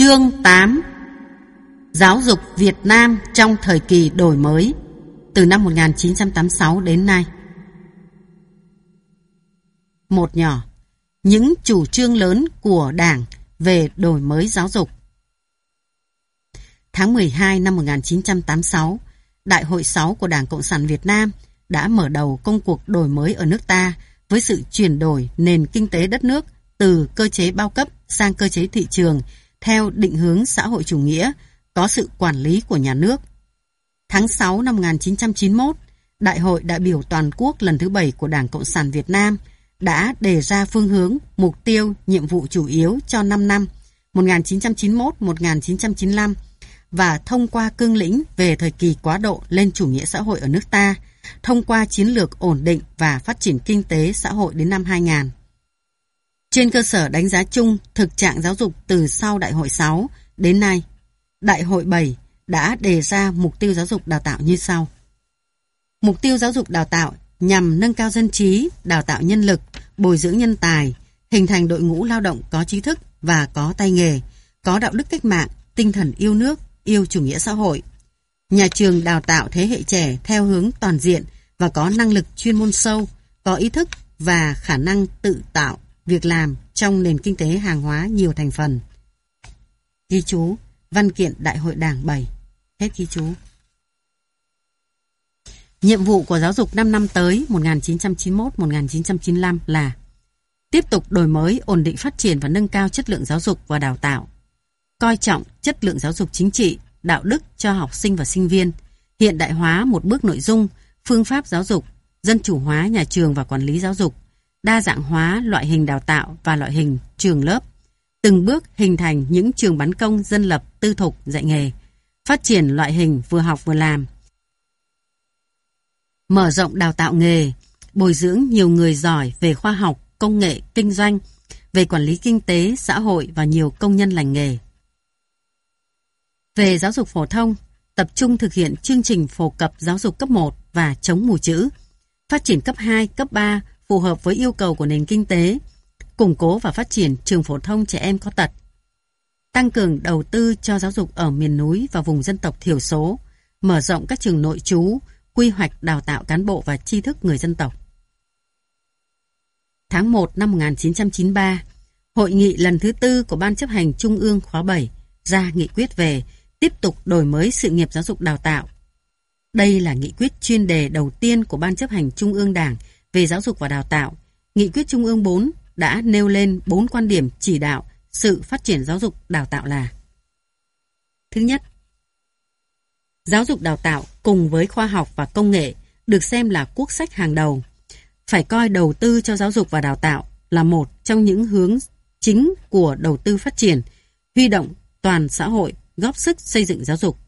Chương 8: Giáo dục Việt Nam trong thời kỳ đổi mới, từ năm 1986 đến nay. Một nhỏ, những chủ trương lớn của Đảng về đổi mới giáo dục. Tháng 12 năm 1986, Đại hội 6 của Đảng Cộng sản Việt Nam đã mở đầu công cuộc đổi mới ở nước ta với sự chuyển đổi nền kinh tế đất nước từ cơ chế bao cấp sang cơ chế thị trường theo định hướng xã hội chủ nghĩa, có sự quản lý của nhà nước. Tháng 6 năm 1991, Đại hội đại biểu toàn quốc lần thứ 7 của Đảng Cộng sản Việt Nam đã đề ra phương hướng, mục tiêu, nhiệm vụ chủ yếu cho 5 năm 1991-1995 và thông qua cương lĩnh về thời kỳ quá độ lên chủ nghĩa xã hội ở nước ta, thông qua chiến lược ổn định và phát triển kinh tế xã hội đến năm 2000. Trên cơ sở đánh giá chung thực trạng giáo dục từ sau Đại hội 6 đến nay, Đại hội 7 đã đề ra mục tiêu giáo dục đào tạo như sau. Mục tiêu giáo dục đào tạo nhằm nâng cao dân trí, đào tạo nhân lực, bồi dưỡng nhân tài, hình thành đội ngũ lao động có trí thức và có tay nghề, có đạo đức cách mạng, tinh thần yêu nước, yêu chủ nghĩa xã hội. Nhà trường đào tạo thế hệ trẻ theo hướng toàn diện và có năng lực chuyên môn sâu, có ý thức và khả năng tự tạo việc làm trong nền kinh tế hàng hóa nhiều thành phần. Ghi chú: Văn kiện Đại hội Đảng 7. Hết ghi chú. Nhiệm vụ của giáo dục 5 năm tới 1991-1995 là tiếp tục đổi mới, ổn định phát triển và nâng cao chất lượng giáo dục và đào tạo, coi trọng chất lượng giáo dục chính trị, đạo đức cho học sinh và sinh viên, hiện đại hóa một bước nội dung, phương pháp giáo dục, dân chủ hóa nhà trường và quản lý giáo dục, đa dạng hóa loại hình đào tạo và loại hình trường lớp, từng bước hình thành những trường bán công dân lập tư thục dạy nghề, phát triển loại hình vừa học vừa làm, mở rộng đào tạo nghề, bồi dưỡng nhiều người giỏi về khoa học, công nghệ, kinh doanh, về quản lý kinh tế, xã hội và nhiều công nhân lành nghề. Về giáo dục phổ thông, tập trung thực hiện chương trình phổ cập giáo dục cấp 1 và chống mù chữ, phát triển cấp 2, cấp 3 phù hợp với yêu cầu của nền kinh tế, củng cố và phát triển trường phổ thông trẻ em có tật, tăng cường đầu tư cho giáo dục ở miền núi và vùng dân tộc thiểu số, mở rộng các trường nội trú, quy hoạch đào tạo cán bộ và tri thức người dân tộc. Tháng 1 năm 1993, Hội nghị lần thứ 4 của Ban chấp hành Trung ương khóa 7 ra nghị quyết về tiếp tục đổi mới sự nghiệp giáo dục đào tạo. Đây là nghị quyết chuyên đề đầu tiên của Ban chấp hành Trung ương Đảng về giáo dục và đào tạo. Nghị quyết Trung ương 4 đã nêu lên 4 quan điểm chỉ đạo sự phát triển giáo dục đào tạo là: Thứ nhất, giáo dục đào tạo cùng với khoa học và công nghệ được xem là quốc sách hàng đầu. Phải coi đầu tư cho giáo dục và đào tạo là một trong những hướng chính của đầu tư phát triển, huy động toàn xã hội góp sức xây dựng giáo dục.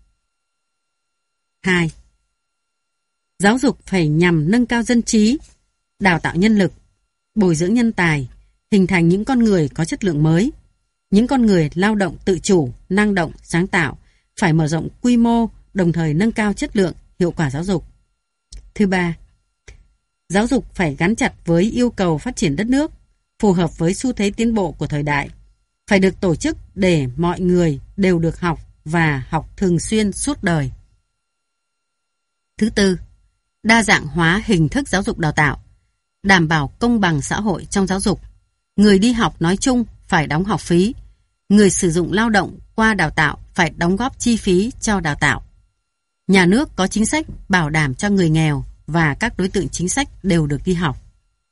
2. Giáo dục phải nhằm nâng cao dân trí, đào tạo nhân lực, bồi dưỡng nhân tài, hình thành những con người có chất lượng mới, những con người lao động tự chủ, năng động, sáng tạo, phải mở rộng quy mô, đồng thời nâng cao chất lượng, hiệu quả giáo dục. Thứ ba, giáo dục phải gắn chặt với yêu cầu phát triển đất nước, phù hợp với xu thế tiến bộ của thời đại, phải được tổ chức để mọi người đều được học và học thường xuyên suốt đời. Thứ tư, đa dạng hóa hình thức giáo dục đào tạo, đảm bảo công bằng xã hội trong giáo dục. Người đi học nói chung phải đóng học phí, người sử dụng lao động qua đào tạo phải đóng góp chi phí cho đào tạo. Nhà nước có chính sách bảo đảm cho người nghèo và các đối tượng chính sách đều được đi học.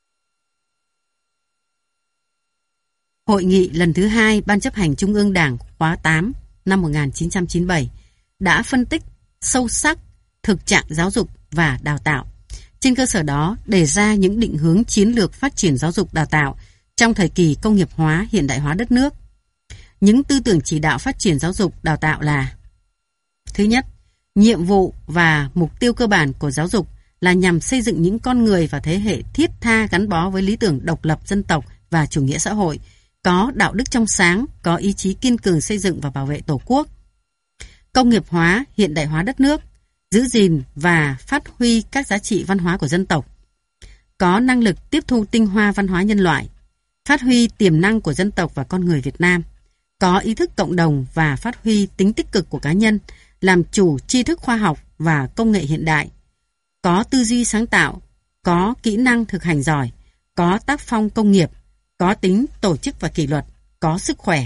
Hội nghị lần thứ 2 Ban chấp hành Trung ương Đảng khóa 8 năm 1997 đã phân tích sâu sắc thực trạng giáo dục và đào tạo. Trên cơ sở đó đề ra những định hướng chiến lược phát triển giáo dục đào tạo trong thời kỳ công nghiệp hóa, hiện đại hóa đất nước. Những tư tưởng chỉ đạo phát triển giáo dục đào tạo là: Thứ nhất, nhiệm vụ và mục tiêu cơ bản của giáo dục là nhằm xây dựng những con người và thế hệ thiết tha gắn bó với lý tưởng độc lập dân tộc và chủ nghĩa xã hội, có đạo đức trong sáng, có ý chí kiên cường xây dựng và bảo vệ Tổ quốc. Công nghiệp hóa, hiện đại hóa đất nước, giữ gìn và phát huy các giá trị văn hóa của dân tộc. Có năng lực tiếp thu tinh hoa văn hóa nhân loại, phát huy tiềm năng của dân tộc và con người Việt Nam, có ý thức cộng đồng và phát huy tính tích cực của cá nhân, làm chủ tri thức khoa học và công nghệ hiện đại, có tư duy sáng tạo, có kỹ năng thực hành giỏi, có tác phong công nghiệp, có tính tổ chức và kỷ luật, có sức khỏe.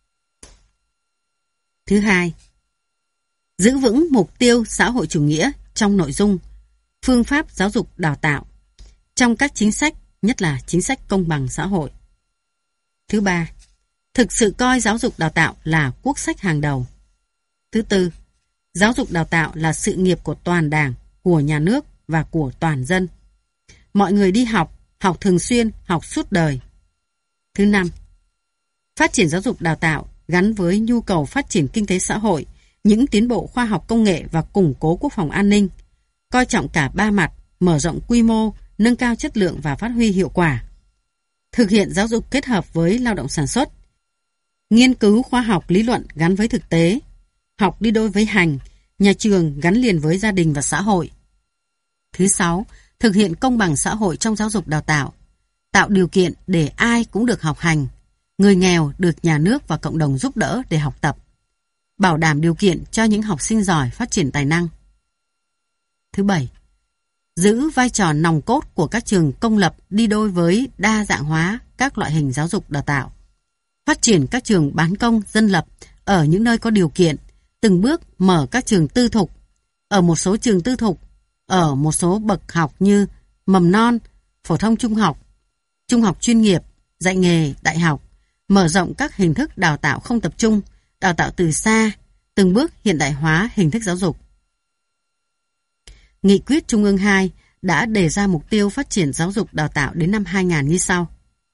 Thứ hai, giữ vững mục tiêu xã hội chủ nghĩa trong nội dung, phương pháp giáo dục đào tạo, trong các chính sách, nhất là chính sách công bằng xã hội. Thứ ba, thực sự coi giáo dục đào tạo là quốc sách hàng đầu. Thứ tư, giáo dục đào tạo là sự nghiệp của toàn Đảng, của nhà nước và của toàn dân. Mọi người đi học, học thường xuyên, học suốt đời. Thứ năm, phát triển giáo dục đào tạo gắn với nhu cầu phát triển kinh tế xã hội, những tiến bộ khoa học công nghệ và củng cố quốc phòng an ninh, coi trọng cả ba mặt, mở rộng quy mô, nâng cao chất lượng và phát huy hiệu quả. Thực hiện giáo dục kết hợp với lao động sản xuất, nghiên cứu khoa học lý luận gắn với thực tế, học đi đôi với hành, nhà trường gắn liền với gia đình và xã hội. Thứ sáu, thực hiện công bằng xã hội trong giáo dục đào tạo, tạo điều kiện để ai cũng được học hành, người nghèo được nhà nước và cộng đồng giúp đỡ để học tập, bảo đảm điều kiện cho những học sinh giỏi phát triển tài năng. Thứ bảy, giữ vai trò nòng cốt của các trường công lập đi đôi với đa dạng hóa các loại hình giáo dục đào tạo, phát triển các trường bán công dân lập ở những nơi có điều kiện, từng bước mở các trường tư thục. Ở một số trường tư thục, ở một số bậc học như mầm non, phổ thông trung học chuyên nghiệp, dạy nghề, đại học, mở rộng các hình thức đào tạo không tập trung, đào tạo từ xa, từng bước hiện đại hóa hình thức giáo dục. Nghị quyết Trung ương 2 đã đề ra mục tiêu phát triển giáo dục đào tạo đến năm 2000 như sau.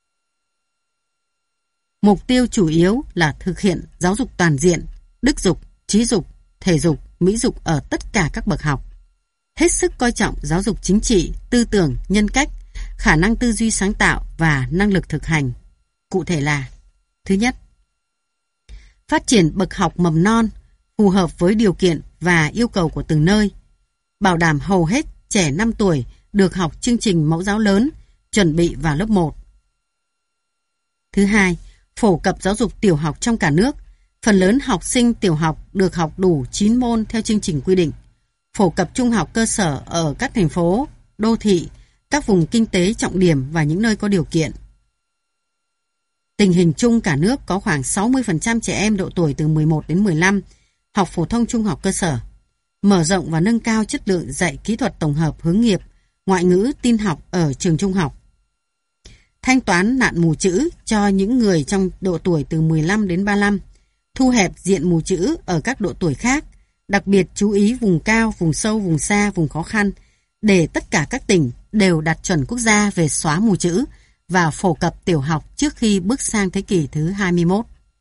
Mục tiêu chủ yếu là thực hiện giáo dục toàn diện, đức dục, trí dục, thể dục, mỹ dục ở tất cả các bậc học. Hết sức coi trọng giáo dục chính trị, tư tưởng, nhân cách, khả năng tư duy sáng tạo và năng lực thực hành. Cụ thể là: thứ nhất, phát triển bậc học mầm non phù hợp với điều kiện và yêu cầu của từng nơi, bảo đảm hầu hết trẻ 5 tuổi được học chương trình mẫu giáo lớn, chuẩn bị vào lớp 1. Thứ hai, phổ cập giáo dục tiểu học trong cả nước. Phần lớn học sinh tiểu học được học đủ 9 môn theo chương trình quy định. Phổ cập trung học cơ sở ở các thành phố, đô thị, các vùng kinh tế trọng điểm và những nơi có điều kiện. Tình hình chung cả nước có khoảng 60% trẻ em độ tuổi từ 11 đến 15 học phổ thông trung học cơ sở. Mở rộng và nâng cao chất lượng dạy kỹ thuật tổng hợp hướng nghiệp, ngoại ngữ, tin học ở trường trung học. Thanh toán nạn mù chữ cho những người trong độ tuổi từ 15 đến 35, thu hẹp diện mù chữ ở các độ tuổi khác, đặc biệt chú ý vùng cao, vùng sâu, vùng xa, vùng khó khăn, để tất cả các tỉnh đều đạt chuẩn quốc gia về xóa mù chữ và phổ cập tiểu học trước khi bước sang thế kỷ thứ 21.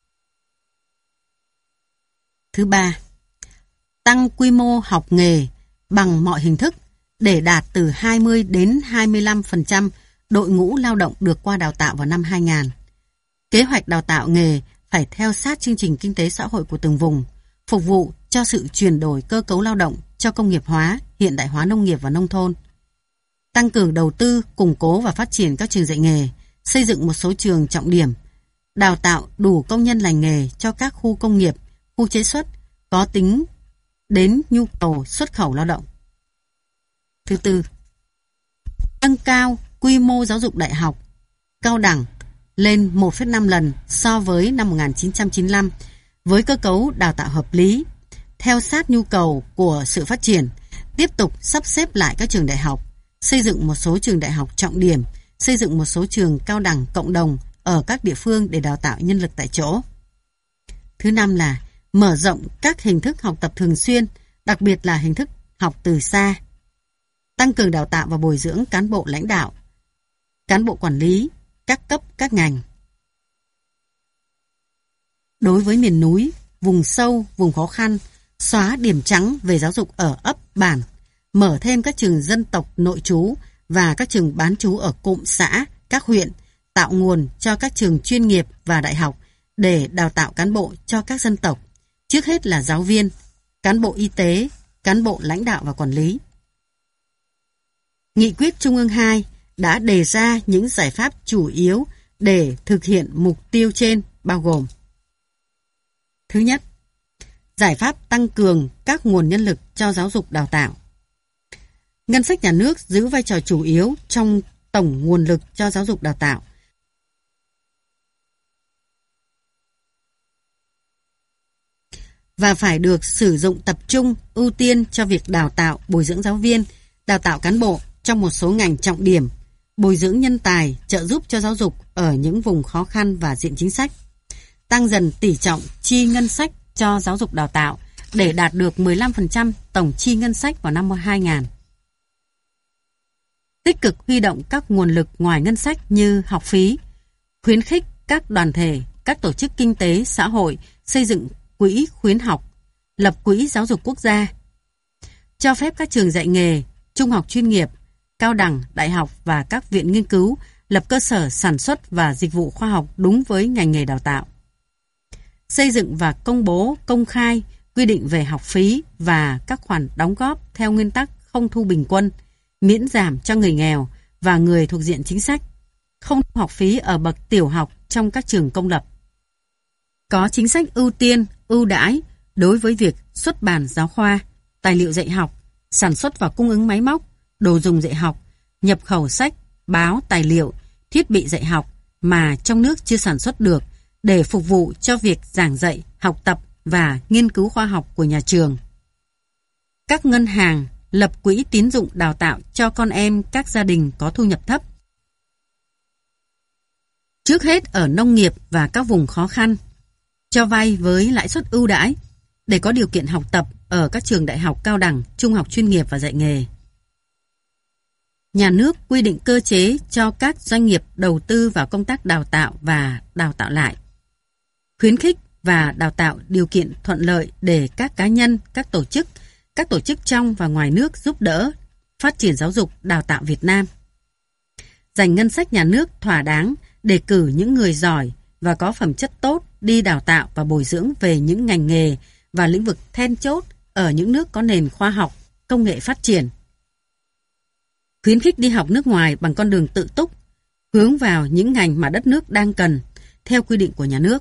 Thứ ba, tăng quy mô học nghề bằng mọi hình thức để đạt từ 20 đến 25% đội ngũ lao động được qua đào tạo vào năm 2000. Kế hoạch đào tạo nghề phải theo sát chương trình kinh tế xã hội của từng vùng, phục vụ cho sự chuyển đổi cơ cấu lao động, cho công nghiệp hóa, hiện đại hóa nông nghiệp và nông thôn. Tăng cường đầu tư, củng cố và phát triển các trường dạy nghề, xây dựng một số trường trọng điểm, đào tạo đủ công nhân lành nghề cho các khu công nghiệp, khu chế xuất có tính đến nhu cầu xuất khẩu lao động. Thứ tư, nâng cao quy mô giáo dục đại học, cao đẳng lên 1,5 lần so với năm 1995 với cơ cấu đào tạo hợp lý, theo sát nhu cầu của sự phát triển, tiếp tục sắp xếp lại các trường đại học, xây dựng một số trường đại học trọng điểm, xây dựng một số trường cao đẳng cộng đồng ở các địa phương để đào tạo nhân lực tại chỗ. Thứ năm là mở rộng các hình thức học tập thường xuyên, đặc biệt là hình thức học từ xa. Tăng cường đào tạo và bồi dưỡng cán bộ lãnh đạo, cán bộ quản lý, các cấp, các ngành. Đối với miền núi, vùng sâu, vùng khó khăn, xóa điểm trắng về giáo dục ở ấp, bản, mở thêm các trường dân tộc nội trú và các trường bán trú ở cụm xã, các huyện, tạo nguồn cho các trường chuyên nghiệp và đại học để đào tạo cán bộ cho các dân tộc, trước hết là giáo viên, cán bộ y tế, cán bộ lãnh đạo và quản lý. Nghị quyết Trung ương 2 đã đề ra những giải pháp chủ yếu để thực hiện mục tiêu trên, bao gồm: Thứ nhất, giải pháp tăng cường các nguồn nhân lực cho giáo dục đào tạo. Ngân sách nhà nước giữ vai trò chủ yếu trong tổng nguồn lực cho giáo dục đào tạo. Và phải được sử dụng tập trung, ưu tiên cho việc đào tạo, bồi dưỡng giáo viên, đào tạo cán bộ trong một số ngành trọng điểm, bồi dưỡng nhân tài, trợ giúp cho giáo dục ở những vùng khó khăn và diện chính sách. Tăng dần tỷ trọng chi ngân sách cho giáo dục đào tạo để đạt được 15% tổng chi ngân sách vào năm 2000. Tích cực huy động các nguồn lực ngoài ngân sách như học phí, khuyến khích các đoàn thể, các tổ chức kinh tế, xã hội xây dựng quỹ khuyến học, lập quỹ giáo dục quốc gia, cho phép các trường dạy nghề, trung học chuyên nghiệp, cao đẳng, đại học và các viện nghiên cứu lập cơ sở sản xuất và dịch vụ khoa học đúng với ngành nghề đào tạo. Xây dựng và công bố công khai quy định về học phí và các khoản đóng góp theo nguyên tắc không thu bình quân, miễn giảm cho người nghèo và người thuộc diện chính sách, không thu học phí ở bậc tiểu học trong các trường công lập. Có chính sách ưu tiên, ưu đãi đối với việc xuất bản giáo khoa, tài liệu dạy học, sản xuất và cung ứng máy móc, đồ dùng dạy học, nhập khẩu sách, báo, tài liệu, thiết bị dạy học mà trong nước chưa sản xuất được để phục vụ cho việc giảng dạy, học tập và nghiên cứu khoa học của nhà trường. Các ngân hàng lập quỹ tín dụng đào tạo cho con em các gia đình có thu nhập thấp. Trước hết ở nông nghiệp và các vùng khó khăn, cho vay với lãi suất ưu đãi để có điều kiện học tập ở các trường đại học cao đẳng, trung học chuyên nghiệp và dạy nghề. Nhà nước quy định cơ chế cho các doanh nghiệp đầu tư vào công tác đào tạo và đào tạo lại. Khuyến khích và đào tạo điều kiện thuận lợi để các cá nhân, các tổ chức trong và ngoài nước giúp đỡ phát triển giáo dục đào tạo Việt Nam. Dành ngân sách nhà nước thỏa đáng để cử những người giỏi và có phẩm chất tốt đi đào tạo và bồi dưỡng về những ngành nghề và lĩnh vực then chốt ở những nước có nền khoa học, công nghệ phát triển. Khuyến khích đi học nước ngoài bằng con đường tự túc, hướng vào những ngành mà đất nước đang cần, theo quy định của nhà nước.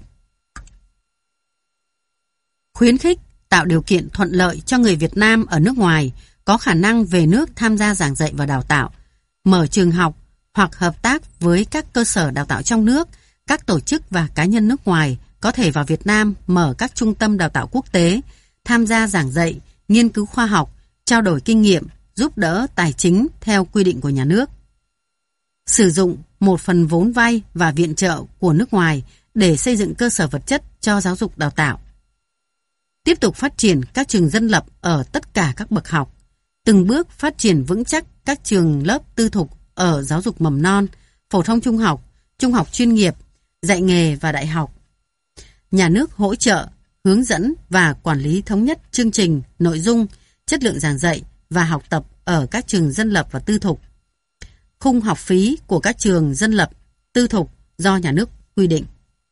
Khuyến khích tạo điều kiện thuận lợi cho người Việt Nam ở nước ngoài có khả năng về nước tham gia giảng dạy và đào tạo, mở trường học hoặc hợp tác với các cơ sở đào tạo trong nước, các tổ chức và cá nhân nước ngoài có thể vào Việt Nam mở các trung tâm đào tạo quốc tế, tham gia giảng dạy, nghiên cứu khoa học, trao đổi kinh nghiệm, giúp đỡ tài chính theo quy định của nhà nước. Sử dụng một phần vốn vay và viện trợ của nước ngoài để xây dựng cơ sở vật chất cho giáo dục đào tạo. Tiếp tục phát triển các trường dân lập ở tất cả các bậc học, từng bước phát triển vững chắc các trường lớp tư thục ở giáo dục mầm non, phổ thông trung học chuyên nghiệp, dạy nghề và đại học. Nhà nước hỗ trợ, hướng dẫn và quản lý thống nhất chương trình, nội dung, chất lượng giảng dạy và học tập ở các trường dân lập và tư thục. Khung học phí của các trường dân lập, tư thục do nhà nước quy định.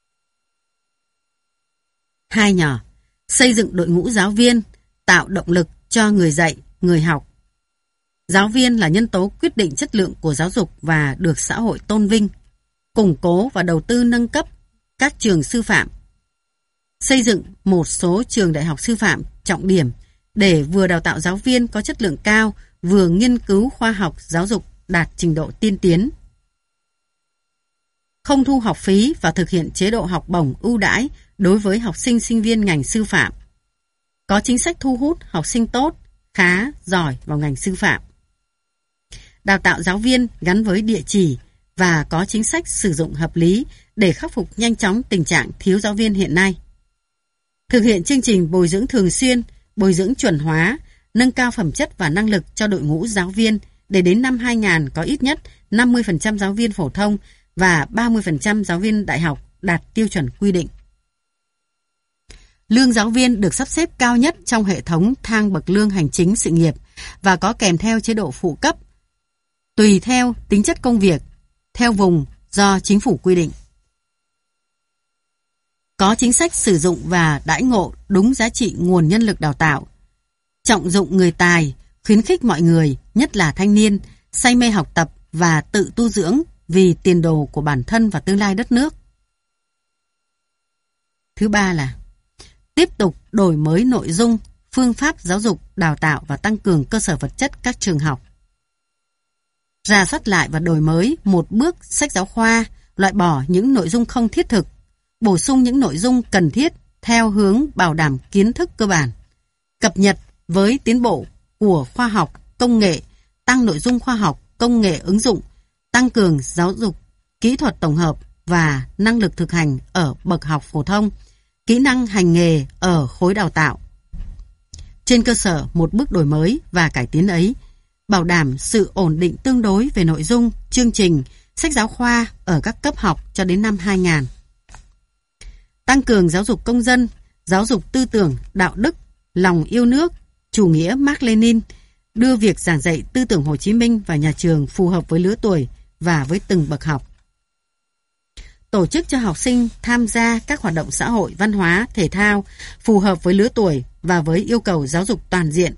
2 nhỏ, xây dựng đội ngũ giáo viên, tạo động lực cho người dạy, người học. Giáo viên là nhân tố quyết định chất lượng của giáo dục và được xã hội tôn vinh. Củng cố và đầu tư nâng cấp các trường sư phạm. Xây dựng một số trường đại học sư phạm trọng điểm để vừa đào tạo giáo viên có chất lượng cao, vừa nghiên cứu khoa học giáo dục đạt trình độ tiên tiến. Không thu học phí và thực hiện chế độ học bổng ưu đãi đối với học sinh sinh viên ngành sư phạm. Có chính sách thu hút học sinh tốt, khá, giỏi vào ngành sư phạm. Đào tạo giáo viên gắn với địa chỉ và có chính sách sử dụng hợp lý để khắc phục nhanh chóng tình trạng thiếu giáo viên hiện nay. Thực hiện chương trình bồi dưỡng thường xuyên, bồi dưỡng chuẩn hóa, nâng cao phẩm chất và năng lực cho đội ngũ giáo viên để đến năm 2000 có ít nhất 50% giáo viên phổ thông và 30% giáo viên đại học đạt tiêu chuẩn quy định. Lương giáo viên được sắp xếp cao nhất trong hệ thống thang bậc lương hành chính sự nghiệp và có kèm theo chế độ phụ cấp, tùy theo tính chất công việc, theo vùng do chính phủ quy định. Có chính sách sử dụng và đãi ngộ đúng giá trị nguồn nhân lực đào tạo. Trọng dụng người tài, khuyến khích mọi người, nhất là thanh niên, say mê học tập và tự tu dưỡng vì tiền đồ của bản thân và tương lai đất nước. Thứ ba là Tiếp tục đổi mới nội dung, phương pháp giáo dục, đào tạo và tăng cường cơ sở vật chất các trường học. Rà soát lại và đổi mới một bước sách giáo khoa, loại bỏ những nội dung không thiết thực, bổ sung những nội dung cần thiết theo hướng bảo đảm kiến thức cơ bản, cập nhật với tiến bộ của khoa học, công nghệ, tăng nội dung khoa học, công nghệ ứng dụng, tăng cường giáo dục, kỹ thuật tổng hợp và năng lực thực hành ở bậc học phổ thông, kỹ năng hành nghề ở khối đào tạo. Trên cơ sở một bước đổi mới và cải tiến ấy, bảo đảm sự ổn định tương đối về nội dung, chương trình, sách giáo khoa ở các cấp học cho đến năm 2000. Tăng cường giáo dục công dân, giáo dục tư tưởng, đạo đức, lòng yêu nước, chủ nghĩa Mác Lênin, đưa việc giảng dạy tư tưởng Hồ Chí Minh vào nhà trường phù hợp với lứa tuổi và với từng bậc học. Tổ chức cho học sinh tham gia các hoạt động xã hội, văn hóa, thể thao phù hợp với lứa tuổi và với yêu cầu giáo dục toàn diện.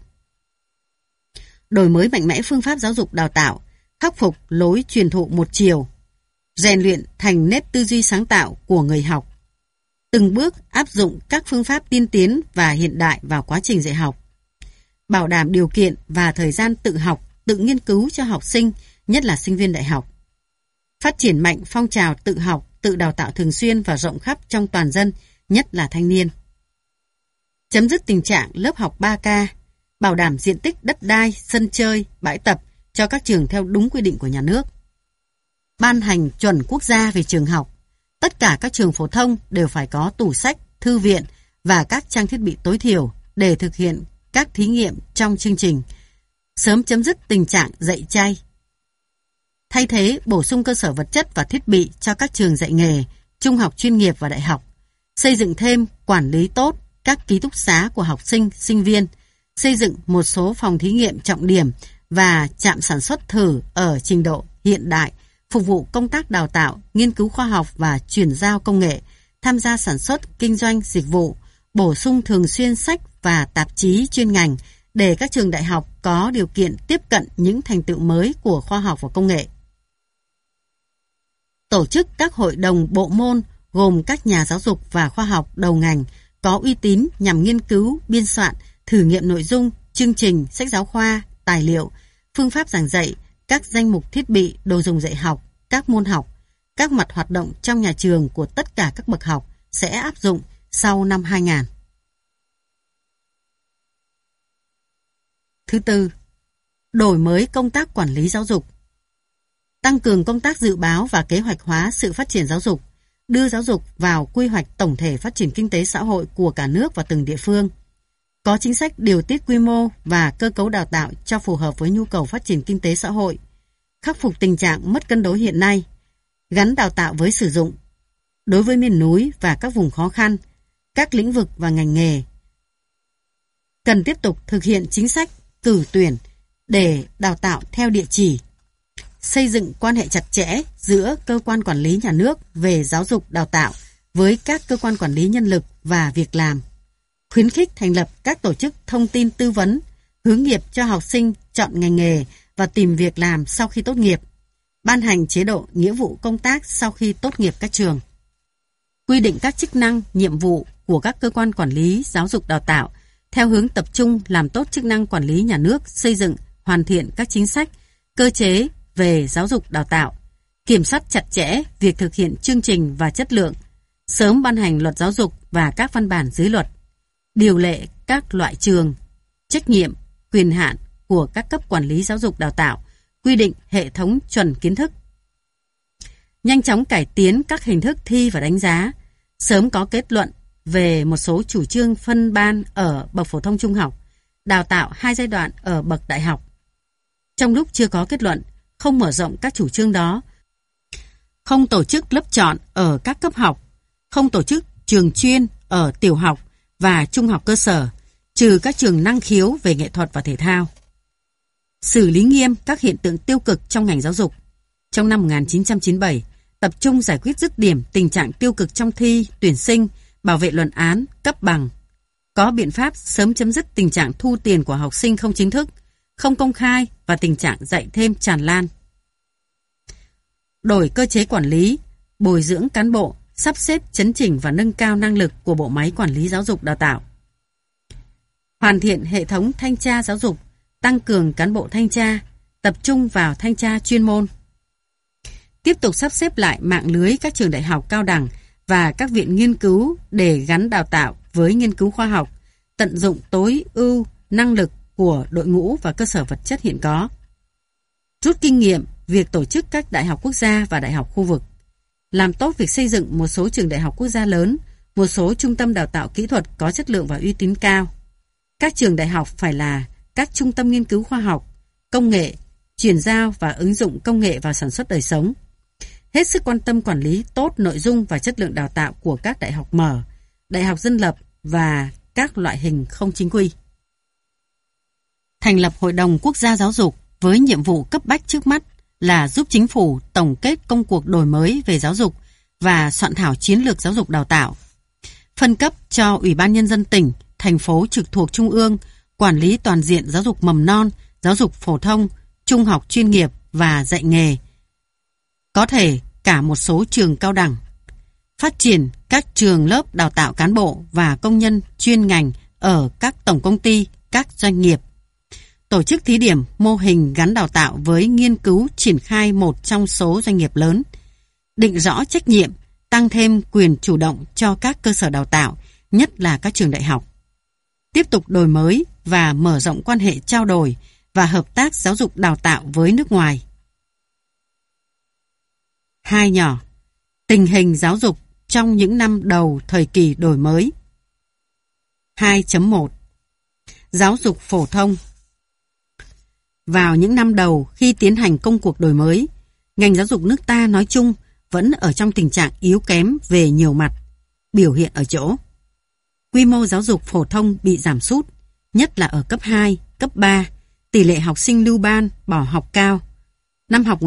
Đổi mới mạnh mẽ phương pháp giáo dục đào tạo, khắc phục lối truyền thụ một chiều, rèn luyện thành nét tư duy sáng tạo của người học. Từng bước áp dụng các phương pháp tiên tiến và hiện đại vào quá trình dạy học. Bảo đảm điều kiện và thời gian tự học, tự nghiên cứu cho học sinh, nhất là sinh viên đại học. Phát triển mạnh phong trào tự học, tự đào tạo thường xuyên và rộng khắp trong toàn dân, nhất là thanh niên. Chấm dứt tình trạng lớp học 3K, bảo đảm diện tích đất đai, sân chơi, bãi tập cho các trường theo đúng quy định của nhà nước. Ban hành chuẩn quốc gia về trường học. Tất cả các trường phổ thông đều phải có tủ sách, thư viện và các trang thiết bị tối thiểu để thực hiện các thí nghiệm trong chương trình. Sớm chấm dứt tình trạng dạy chay. Thay thế, bổ sung cơ sở vật chất và thiết bị cho các trường dạy nghề, trung học chuyên nghiệp và đại học. Xây dựng thêm, quản lý tốt các ký túc xá của học sinh, sinh viên. Xây dựng một số phòng thí nghiệm trọng điểm và trạm sản xuất thử ở trình độ hiện đại, phục vụ công tác đào tạo, nghiên cứu khoa học và chuyển giao công nghệ, tham gia sản xuất, kinh doanh, dịch vụ, bổ sung thường xuyên sách và tạp chí chuyên ngành để các trường đại học có điều kiện tiếp cận những thành tựu mới của khoa học và công nghệ. Tổ chức các hội đồng bộ môn gồm các nhà giáo dục và khoa học đầu ngành có uy tín nhằm nghiên cứu, biên soạn, thử nghiệm nội dung, chương trình, sách giáo khoa, tài liệu, phương pháp giảng dạy, các danh mục thiết bị, đồ dùng dạy học, các môn học, các mặt hoạt động trong nhà trường của tất cả các bậc học sẽ áp dụng sau năm 2000. Thứ tư, đổi mới công tác quản lý giáo dục. Tăng cường công tác dự báo và kế hoạch hóa sự phát triển giáo dục, đưa giáo dục vào quy hoạch tổng thể phát triển kinh tế xã hội của cả nước và từng địa phương. Có chính sách điều tiết quy mô và cơ cấu đào tạo cho phù hợp với nhu cầu phát triển kinh tế xã hội. Khắc phục tình trạng mất cân đối hiện nay, gắn đào tạo với sử dụng. Đối với miền núi và các vùng khó khăn, các lĩnh vực và ngành nghề, cần tiếp tục thực hiện chính sách cử tuyển để đào tạo theo địa chỉ. Xây dựng quan hệ chặt chẽ giữa cơ quan quản lý nhà nước về giáo dục đào tạo với các cơ quan quản lý nhân lực và việc làm. Khuyến khích thành lập các tổ chức thông tin tư vấn, hướng nghiệp cho học sinh chọn ngành nghề và tìm việc làm sau khi tốt nghiệp. Ban hành chế độ nghĩa vụ công tác sau khi tốt nghiệp các trường. Quy định các chức năng, nhiệm vụ của các cơ quan quản lý giáo dục đào tạo theo hướng tập trung làm tốt chức năng quản lý nhà nước, xây dựng, hoàn thiện các chính sách, cơ chế về giáo dục đào tạo, kiểm soát chặt chẽ việc thực hiện chương trình và chất lượng, sớm ban hành luật giáo dục và các văn bản dưới luật, điều lệ các loại trường, trách nhiệm, quyền hạn của các cấp quản lý giáo dục đào tạo, quy định hệ thống chuẩn kiến thức. Nhanh chóng cải tiến các hình thức thi và đánh giá, sớm có kết luận về một số chủ trương phân ban ở bậc phổ thông trung học, đào tạo 2 giai đoạn ở bậc đại học. Trong lúc chưa có kết luận, không mở rộng các chủ trương đó, không tổ chức lớp chọn ở các cấp học, không tổ chức trường chuyên ở tiểu học và trung học cơ sở, trừ các trường năng khiếu về nghệ thuật và thể thao. Xử lý nghiêm các hiện tượng tiêu cực trong ngành giáo dục. Trong năm 1997, tập trung giải quyết dứt điểm tình trạng tiêu cực trong thi, tuyển sinh, bảo vệ luận án, cấp bằng. Có biện pháp sớm chấm dứt tình trạng thu tiền của học sinh không chính thức, không công khai và tình trạng dạy thêm tràn lan. Đổi cơ chế quản lý, bồi dưỡng cán bộ sắp xếp, chấn chỉnh và nâng cao năng lực của bộ máy quản lý giáo dục đào tạo. Hoàn thiện hệ thống thanh tra giáo dục, tăng cường cán bộ thanh tra, tập trung vào thanh tra chuyên môn. Tiếp tục sắp xếp lại mạng lưới các trường đại học cao đẳng và các viện nghiên cứu để gắn đào tạo với nghiên cứu khoa học, tận dụng tối ưu năng lực của đội ngũ và cơ sở vật chất hiện có. Rút kinh nghiệm việc tổ chức các đại học quốc gia và đại học khu vực. Làm tốt việc xây dựng một số trường đại học quốc gia lớn, một số trung tâm đào tạo kỹ thuật có chất lượng và uy tín cao. Các trường đại học phải là các trung tâm nghiên cứu khoa học, công nghệ, chuyển giao và ứng dụng công nghệ vào sản xuất đời sống. Hết sức quan tâm quản lý tốt nội dung và chất lượng đào tạo của các đại học mở, đại học dân lập và các loại hình không chính quy. Thành lập Hội đồng Quốc gia Giáo dục với nhiệm vụ cấp bách trước mắt là giúp chính phủ tổng kết công cuộc đổi mới về giáo dục và soạn thảo chiến lược giáo dục đào tạo. Phân cấp cho Ủy ban Nhân dân tỉnh, thành phố trực thuộc Trung ương quản lý toàn diện giáo dục mầm non, giáo dục phổ thông, trung học chuyên nghiệp và dạy nghề. Có thể cả một số trường cao đẳng. Phát triển các trường lớp đào tạo cán bộ và công nhân chuyên ngành ở các tổng công ty, các doanh nghiệp. Tổ chức thí điểm mô hình gắn đào tạo với nghiên cứu triển khai một trong số doanh nghiệp lớn. Định rõ trách nhiệm, tăng thêm quyền chủ động cho các cơ sở đào tạo, nhất là các trường đại học. Tiếp tục đổi mới và mở rộng quan hệ trao đổi và hợp tác giáo dục đào tạo với nước ngoài. 2 nhỏ. Tình hình giáo dục trong những năm đầu thời kỳ đổi mới. 2.1 Giáo dục phổ thông. Vào những năm đầu khi tiến hành công cuộc đổi mới, ngành giáo dục nước ta nói chung vẫn ở trong tình trạng yếu kém về nhiều mặt, biểu hiện ở chỗ. Quy mô giáo dục phổ thông bị giảm sút, nhất là ở cấp 2, cấp 3, tỷ lệ học sinh lưu ban, bỏ học cao. Năm học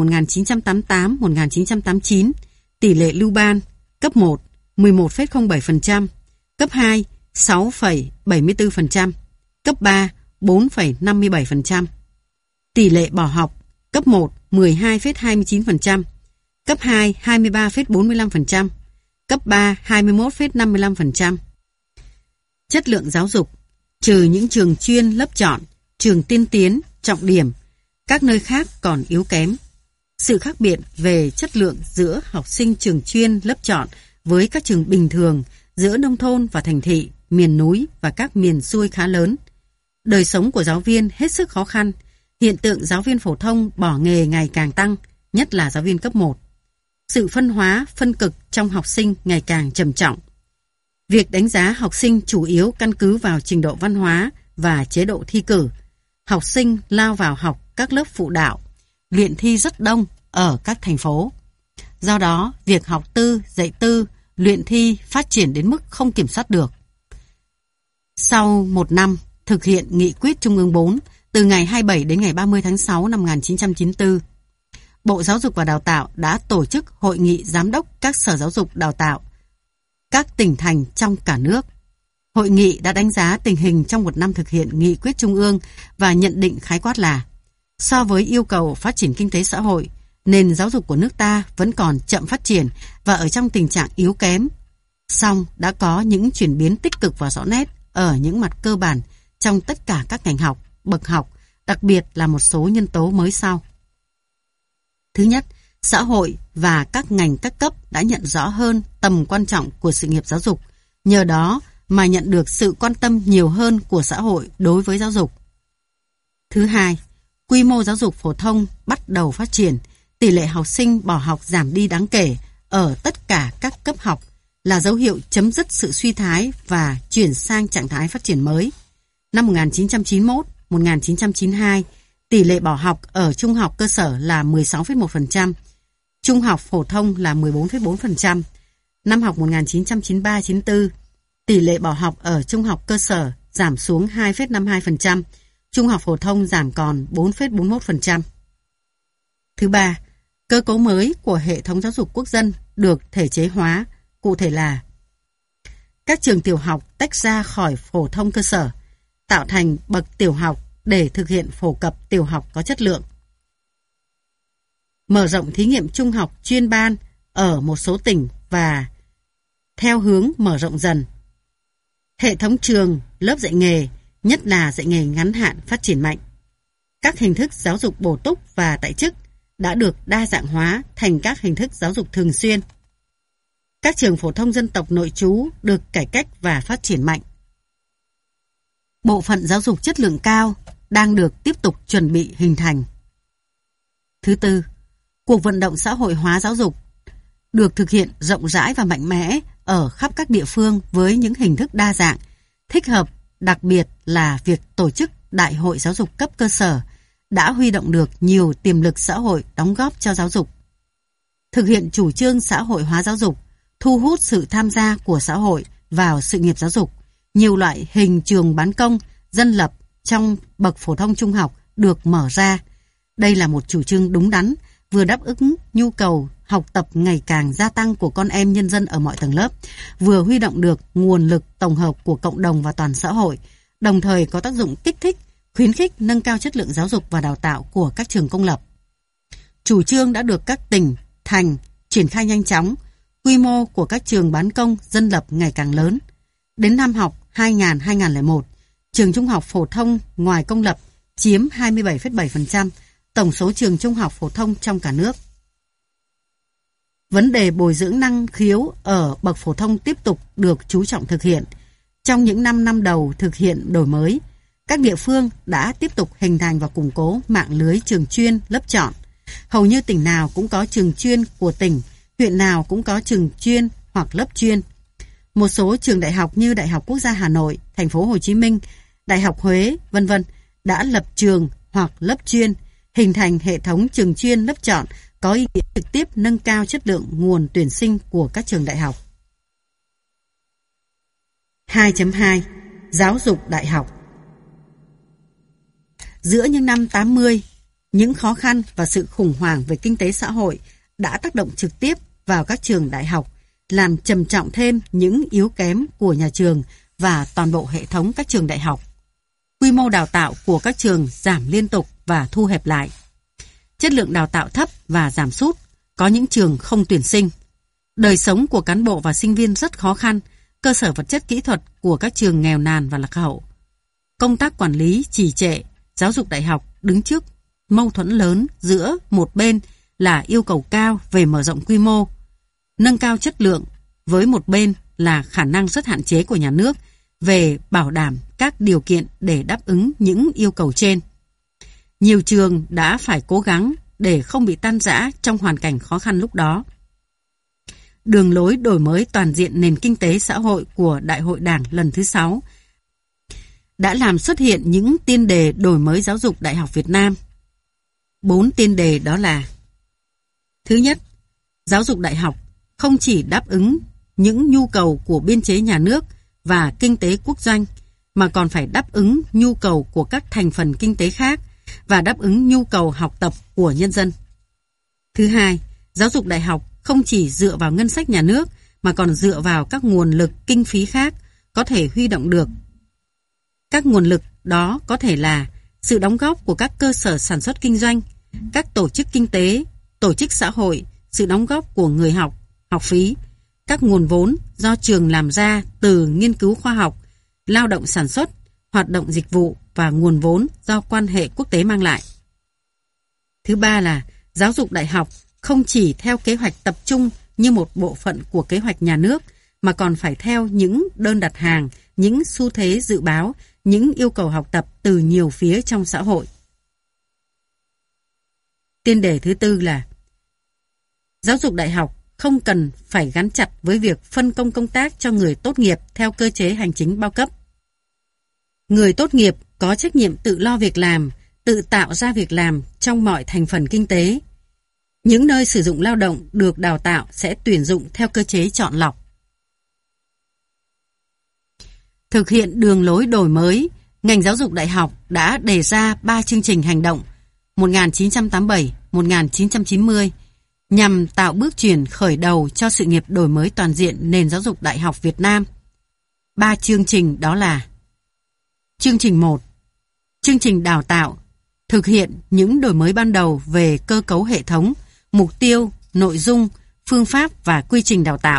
1988-1989, tỷ lệ lưu ban, cấp 1, 11,07%, cấp 2, 6,74%, cấp 3, 4,57%. Tỷ lệ bỏ học, cấp 1, 12,29%, cấp 2, 23,45%, cấp 3, 21,55%. Chất lượng giáo dục, trừ những trường chuyên lớp chọn, trường tiên tiến, trọng điểm, các nơi khác còn yếu kém. Sự khác biệt về chất lượng giữa học sinh trường chuyên lớp chọn với các trường bình thường, giữa nông thôn và thành thị, miền núi và các miền xuôi khá lớn. Đời sống của giáo viên hết sức khó khăn, hiện tượng giáo viên phổ thông bỏ nghề ngày càng tăng, nhất là giáo viên cấp 1. Sự phân hóa, phân cực trong học sinh ngày càng trầm trọng. Việc đánh giá học sinh chủ yếu căn cứ vào trình độ văn hóa và chế độ thi cử. Học sinh lao vào học các lớp phụ đạo, luyện thi rất đông ở các thành phố. Do đó, việc học tư, dạy tư, luyện thi phát triển đến mức không kiểm soát được. Sau một năm thực hiện Nghị quyết Trung ương 4 từ ngày 27 đến ngày 30 tháng 6 năm 1994, Bộ Giáo dục và Đào tạo đã tổ chức hội nghị giám đốc các sở giáo dục đào tạo các tỉnh thành trong cả nước. Hội nghị đã đánh giá tình hình trong một năm thực hiện Nghị quyết Trung ương và nhận định khái quát là so với yêu cầu phát triển kinh tế xã hội, nền giáo dục của nước ta vẫn còn chậm phát triển và ở trong tình trạng yếu kém. Song đã có những chuyển biến tích cực và rõ nét ở những mặt cơ bản trong tất cả các ngành học, bậc học, đặc biệt là một số nhân tố mới sau. Thứ nhất, xã hội và các ngành các cấp đã nhận rõ hơn tầm quan trọng của sự nghiệp giáo dục, nhờ đó mà nhận được sự quan tâm nhiều hơn của xã hội đối với giáo dục. Thứ hai, quy mô giáo dục phổ thông bắt đầu phát triển, tỷ lệ học sinh bỏ học giảm đi đáng kể ở tất cả các cấp học là dấu hiệu chấm dứt sự suy thái và chuyển sang trạng thái phát triển mới. Năm 1991, 1992, tỷ lệ bỏ học ở trung học cơ sở là 16,1%, trung học phổ thông là 14,4%. Năm học 1993-94, tỷ lệ bỏ học ở trung học cơ sở giảm xuống 2,52%, trung học phổ thông giảm còn 4,41%. Thứ ba, cơ cấu mới của hệ thống giáo dục quốc dân được thể chế hóa, cụ thể là các trường tiểu học tách ra khỏi phổ thông cơ sở, tạo thành bậc tiểu học để thực hiện phổ cập tiểu học có chất lượng. Mở rộng thí nghiệm trung học chuyên ban ở một số tỉnh và theo hướng mở rộng dần. Hệ thống trường, lớp dạy nghề, nhất là dạy nghề ngắn hạn phát triển mạnh. Các hình thức giáo dục bổ túc và tại chức đã được đa dạng hóa thành các hình thức giáo dục thường xuyên. Các trường phổ thông dân tộc nội trú được cải cách và phát triển mạnh. Bộ phận giáo dục chất lượng cao đang được tiếp tục chuẩn bị hình thành. Thứ tư, cuộc vận động xã hội hóa giáo dục được thực hiện rộng rãi và mạnh mẽ ở khắp các địa phương với những hình thức đa dạng, thích hợp, đặc biệt là việc tổ chức đại hội giáo dục cấp cơ sở đã huy động được nhiều tiềm lực xã hội đóng góp cho giáo dục. Thực hiện chủ trương xã hội hóa giáo dục, thu hút sự tham gia của xã hội vào sự nghiệp giáo dục, nhiều loại hình trường bán công, dân lập trong bậc phổ thông trung học được mở ra. Đây là một chủ trương đúng đắn, vừa đáp ứng nhu cầu học tập ngày càng gia tăng của con em nhân dân ở mọi tầng lớp, vừa huy động được nguồn lực tổng hợp của cộng đồng và toàn xã hội, đồng thời có tác dụng kích thích, khuyến khích nâng cao chất lượng giáo dục và đào tạo của các trường công lập. Chủ trương đã được các tỉnh, thành triển khai nhanh chóng, quy mô của các trường bán công, dân lập ngày càng lớn. Đến năm học 2000-2001, trường trung học phổ thông ngoài công lập chiếm 27,7% tổng số trường trung học phổ thông trong cả nước. Vấn đề bồi dưỡng năng khiếu ở bậc phổ thông tiếp tục được chú trọng thực hiện. Trong những năm đầu thực hiện đổi mới, các địa phương đã tiếp tục hình thành và củng cố mạng lưới trường chuyên, lớp chọn. Hầu như tỉnh nào cũng có trường chuyên của tỉnh, huyện nào cũng có trường chuyên hoặc lớp chuyên. Một số trường đại học như Đại học Quốc gia Hà Nội, Thành phố Hồ Chí Minh, Đại học Huế, v.v. đã lập trường hoặc lớp chuyên, hình thành hệ thống trường chuyên lớp chọn có ý nghĩa trực tiếp nâng cao chất lượng nguồn tuyển sinh của các trường đại học. 2.2 Giáo dục đại học. Giữa những năm 80, những khó khăn và sự khủng hoảng về kinh tế xã hội đã tác động trực tiếp vào các trường đại học, làm trầm trọng thêm những yếu kém của nhà trường và toàn bộ hệ thống các trường đại học. Quy mô đào tạo của các trường giảm liên tục và thu hẹp lại. Chất lượng đào tạo thấp và giảm sút, có những trường không tuyển sinh. Đời sống của cán bộ và sinh viên rất khó khăn, cơ sở vật chất kỹ thuật của các trường nghèo nàn và lạc hậu. Công tác quản lý trì trệ, giáo dục đại học đứng trước mâu thuẫn lớn giữa một bên là yêu cầu cao về mở rộng quy mô, nâng cao chất lượng, với một bên là khả năng rất hạn chế của nhà nước về bảo đảm các điều kiện để đáp ứng những yêu cầu trên. Nhiều trường đã phải cố gắng để không bị tan rã trong hoàn cảnh khó khăn lúc đó. Đường lối đổi mới toàn diện nền kinh tế xã hội của Đại hội Đảng lần thứ 6 đã làm xuất hiện những tiên đề đổi mới giáo dục đại học Việt Nam. 4 tiên đề đó là: Thứ nhất, giáo dục đại học không chỉ đáp ứng những nhu cầu của biên chế nhà nước và kinh tế quốc doanh, mà còn phải đáp ứng nhu cầu của các thành phần kinh tế khác và đáp ứng nhu cầu học tập của nhân dân. Thứ hai, giáo dục đại học không chỉ dựa vào ngân sách nhà nước mà còn dựa vào các nguồn lực kinh phí khác có thể huy động được. Các nguồn lực đó có thể là sự đóng góp của các cơ sở sản xuất kinh doanh, các tổ chức kinh tế, tổ chức xã hội, sự đóng góp của người học, học phí, các nguồn vốn do trường làm ra từ nghiên cứu khoa học, lao động sản xuất, hoạt động dịch vụ và nguồn vốn do quan hệ quốc tế mang lại. Thứ ba là giáo dục đại học không chỉ theo kế hoạch tập trung như một bộ phận của kế hoạch nhà nước, mà còn phải theo những đơn đặt hàng, những xu thế dự báo, những yêu cầu học tập từ nhiều phía trong xã hội. Tiên đề thứ tư là giáo dục đại học không cần phải gắn chặt với việc phân công công tác cho người tốt nghiệp theo cơ chế hành chính bao cấp. Người tốt nghiệp có trách nhiệm tự lo việc làm, tự tạo ra việc làm trong mọi thành phần kinh tế. Những nơi sử dụng lao động được đào tạo sẽ tuyển dụng theo cơ chế chọn lọc. Thực hiện đường lối đổi mới, ngành giáo dục đại học đã đề ra 3 chương trình hành động 1987-1990 nhằm tạo bước chuyển khởi đầu cho sự nghiệp đổi mới toàn diện nền giáo dục đại học Việt Nam. 3 chương trình đó là: Chương trình 1, chương trình đào tạo, thực hiện những đổi mới ban đầu về cơ cấu hệ thống, mục tiêu, nội dung, phương pháp và quy trình đào tạo,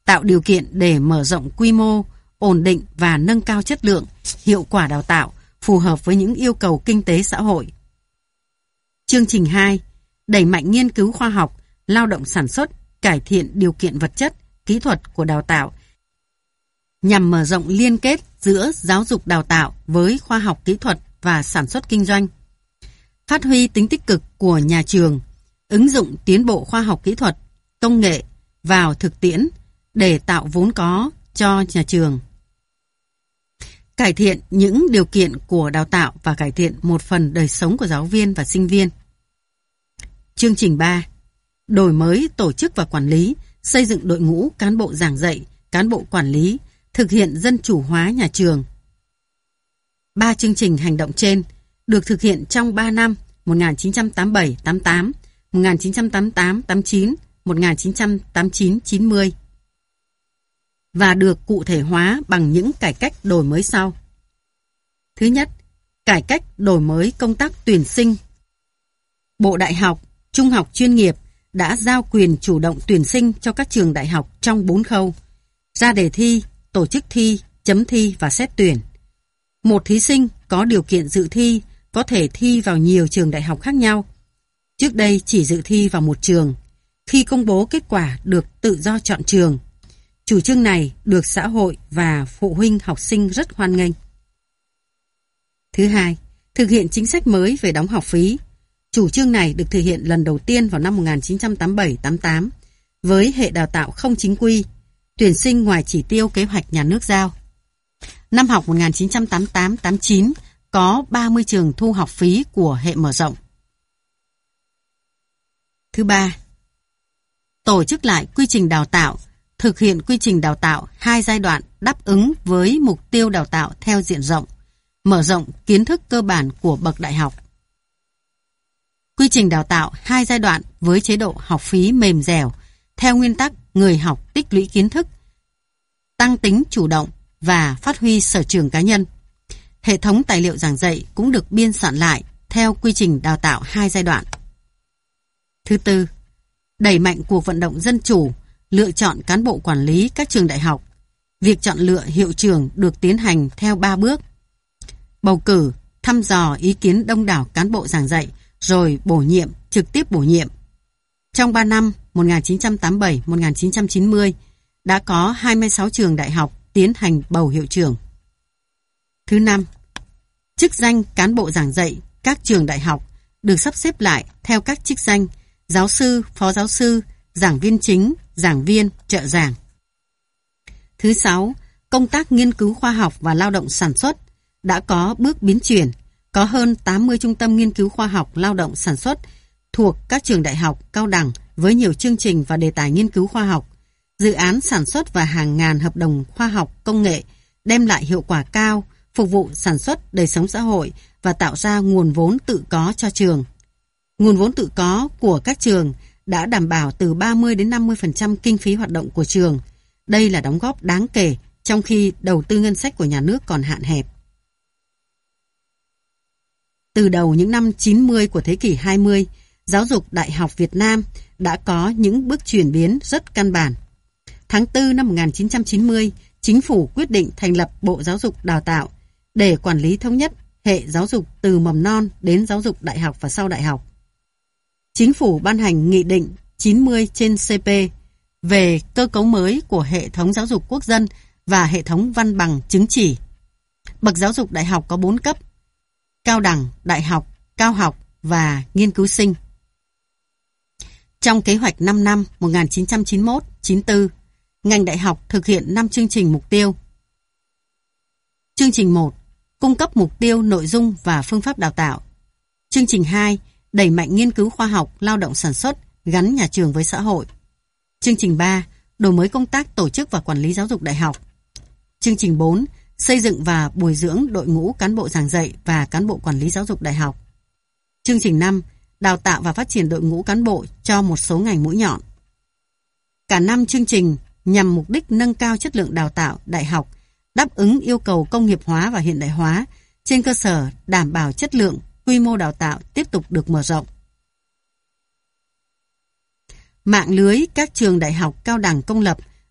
tạo điều kiện để mở rộng quy mô, ổn định và nâng cao chất lượng, hiệu quả đào tạo, phù hợp với những yêu cầu kinh tế xã hội. Chương trình 2. Đẩy mạnh nghiên cứu khoa học, lao động sản xuất, cải thiện điều kiện vật chất, kỹ thuật của đào tạo, nhằm mở rộng liên kết giữa giáo dục đào tạo với khoa học kỹ thuật và sản xuất kinh doanh. Phát huy tính tích cực của nhà trường, ứng dụng tiến bộ khoa học kỹ thuật, công nghệ vào thực tiễn để tạo vốn có cho nhà trường. Cải thiện những điều kiện của đào tạo và cải thiện một phần đời sống của giáo viên và sinh viên. Chương trình 3. Đổi mới tổ chức và quản lý, xây dựng đội ngũ cán bộ giảng dạy, cán bộ quản lý, thực hiện dân chủ hóa nhà trường. 3 chương trình hành động trên được thực hiện trong 3 năm 1987-88, 1988-89, 1989-90 và được cụ thể hóa bằng những cải cách đổi mới sau. Thứ nhất, cải cách đổi mới công tác tuyển sinh. Bộ Đại học, Trung học chuyên nghiệp đã giao quyền chủ động tuyển sinh cho các trường đại học trong 4 khâu: ra đề thi, tổ chức thi, chấm thi và xét tuyển. Một thí sinh có điều kiện dự thi có thể thi vào nhiều trường đại học khác nhau. Trước đây chỉ dự thi vào một trường. Khi công bố kết quả được tự do chọn trường. Chủ trương này được xã hội và phụ huynh học sinh rất hoan nghênh. Thứ hai, thực hiện chính sách mới về đóng học phí. Chủ trương này được thực hiện lần đầu tiên vào năm 1987-88 với hệ đào tạo không chính quy, tuyển sinh ngoài chỉ tiêu kế hoạch nhà nước giao. Năm học 1988-89 có 30 trường thu học phí của hệ mở rộng. Thứ ba, tổ chức lại quy trình đào tạo, thực hiện quy trình đào tạo 2 giai đoạn đáp ứng với mục tiêu đào tạo theo diện rộng, mở rộng kiến thức cơ bản của bậc đại học. Quy trình đào tạo 2 giai đoạn với chế độ học phí mềm dẻo, theo nguyên tắc người học tích lũy kiến thức, tăng tính chủ động và phát huy sở trường cá nhân. Hệ thống tài liệu giảng dạy cũng được biên soạn lại theo quy trình đào tạo 2 giai đoạn. Thứ tư, đẩy mạnh cuộc vận động dân chủ, lựa chọn cán bộ quản lý các trường đại học. Việc chọn lựa hiệu trưởng được tiến hành theo 3 bước: bầu cử, thăm dò ý kiến đông đảo cán bộ giảng dạy, rồi bổ nhiệm, trực tiếp bổ nhiệm. Trong 3 năm 1987-1990 đã có 26 trường đại học tiến hành bầu hiệu trưởng. Thứ năm, chức danh cán bộ giảng dạy các trường đại học được sắp xếp lại theo các chức danh giáo sư, phó giáo sư, giảng viên chính, giảng viên, trợ giảng. Thứ sáu, công tác nghiên cứu khoa học và lao động sản xuất đã có bước biến chuyển, có hơn 80 trung tâm nghiên cứu khoa học lao động sản xuất thuộc các trường đại học, cao đẳng với nhiều chương trình và đề tài nghiên cứu khoa học, dự án sản xuất và hàng ngàn hợp đồng khoa học công nghệ đem lại hiệu quả cao, phục vụ sản xuất, đời sống xã hội và tạo ra nguồn vốn tự có cho trường. Nguồn vốn tự có của các trường đã đảm bảo từ 30 đến 50% kinh phí hoạt động của trường. Đây là đóng góp đáng kể trong khi đầu tư ngân sách của nhà nước còn hạn hẹp. Từ đầu những năm 90 của thế kỷ 20, giáo dục đại học Việt Nam đã có những bước chuyển biến rất căn bản. Tháng 4 năm 1990, Chính phủ quyết định thành lập Bộ Giáo dục Đào tạo để quản lý thống nhất hệ giáo dục từ mầm non đến giáo dục đại học và sau đại học. Chính phủ ban hành Nghị định 90/CP về cơ cấu mới của hệ thống giáo dục quốc dân và hệ thống văn bằng chứng chỉ. Bậc giáo dục đại học có 4 cấp: cao đẳng, đại học, cao học và nghiên cứu sinh. Trong kế hoạch 5 năm 1991-94, ngành đại học thực hiện 5 chương trình mục tiêu. Chương trình 1, cung cấp mục tiêu, nội dung và phương pháp đào tạo. Chương trình 2, đẩy mạnh nghiên cứu khoa học, lao động sản xuất, gắn nhà trường với xã hội. Chương trình 3, đổi mới công tác tổ chức và quản lý giáo dục đại học. Chương trình 4, xây dựng và bồi dưỡng đội ngũ cán bộ giảng dạy và cán bộ quản lý giáo dục đại học. Chương trình 5, đào tạo và phát triển đội ngũ cán bộ cho một số ngành mũi nhọn. Cả 5 chương trình nhằm mục đích nâng cao chất lượng đào tạo đại học, đáp ứng yêu cầu công nghiệp hóa và hiện đại hóa, trên cơ sở đảm bảo chất lượng, quy mô đào tạo tiếp tục được mở rộng. Mạng lưới các trường đại học cao đẳng công lập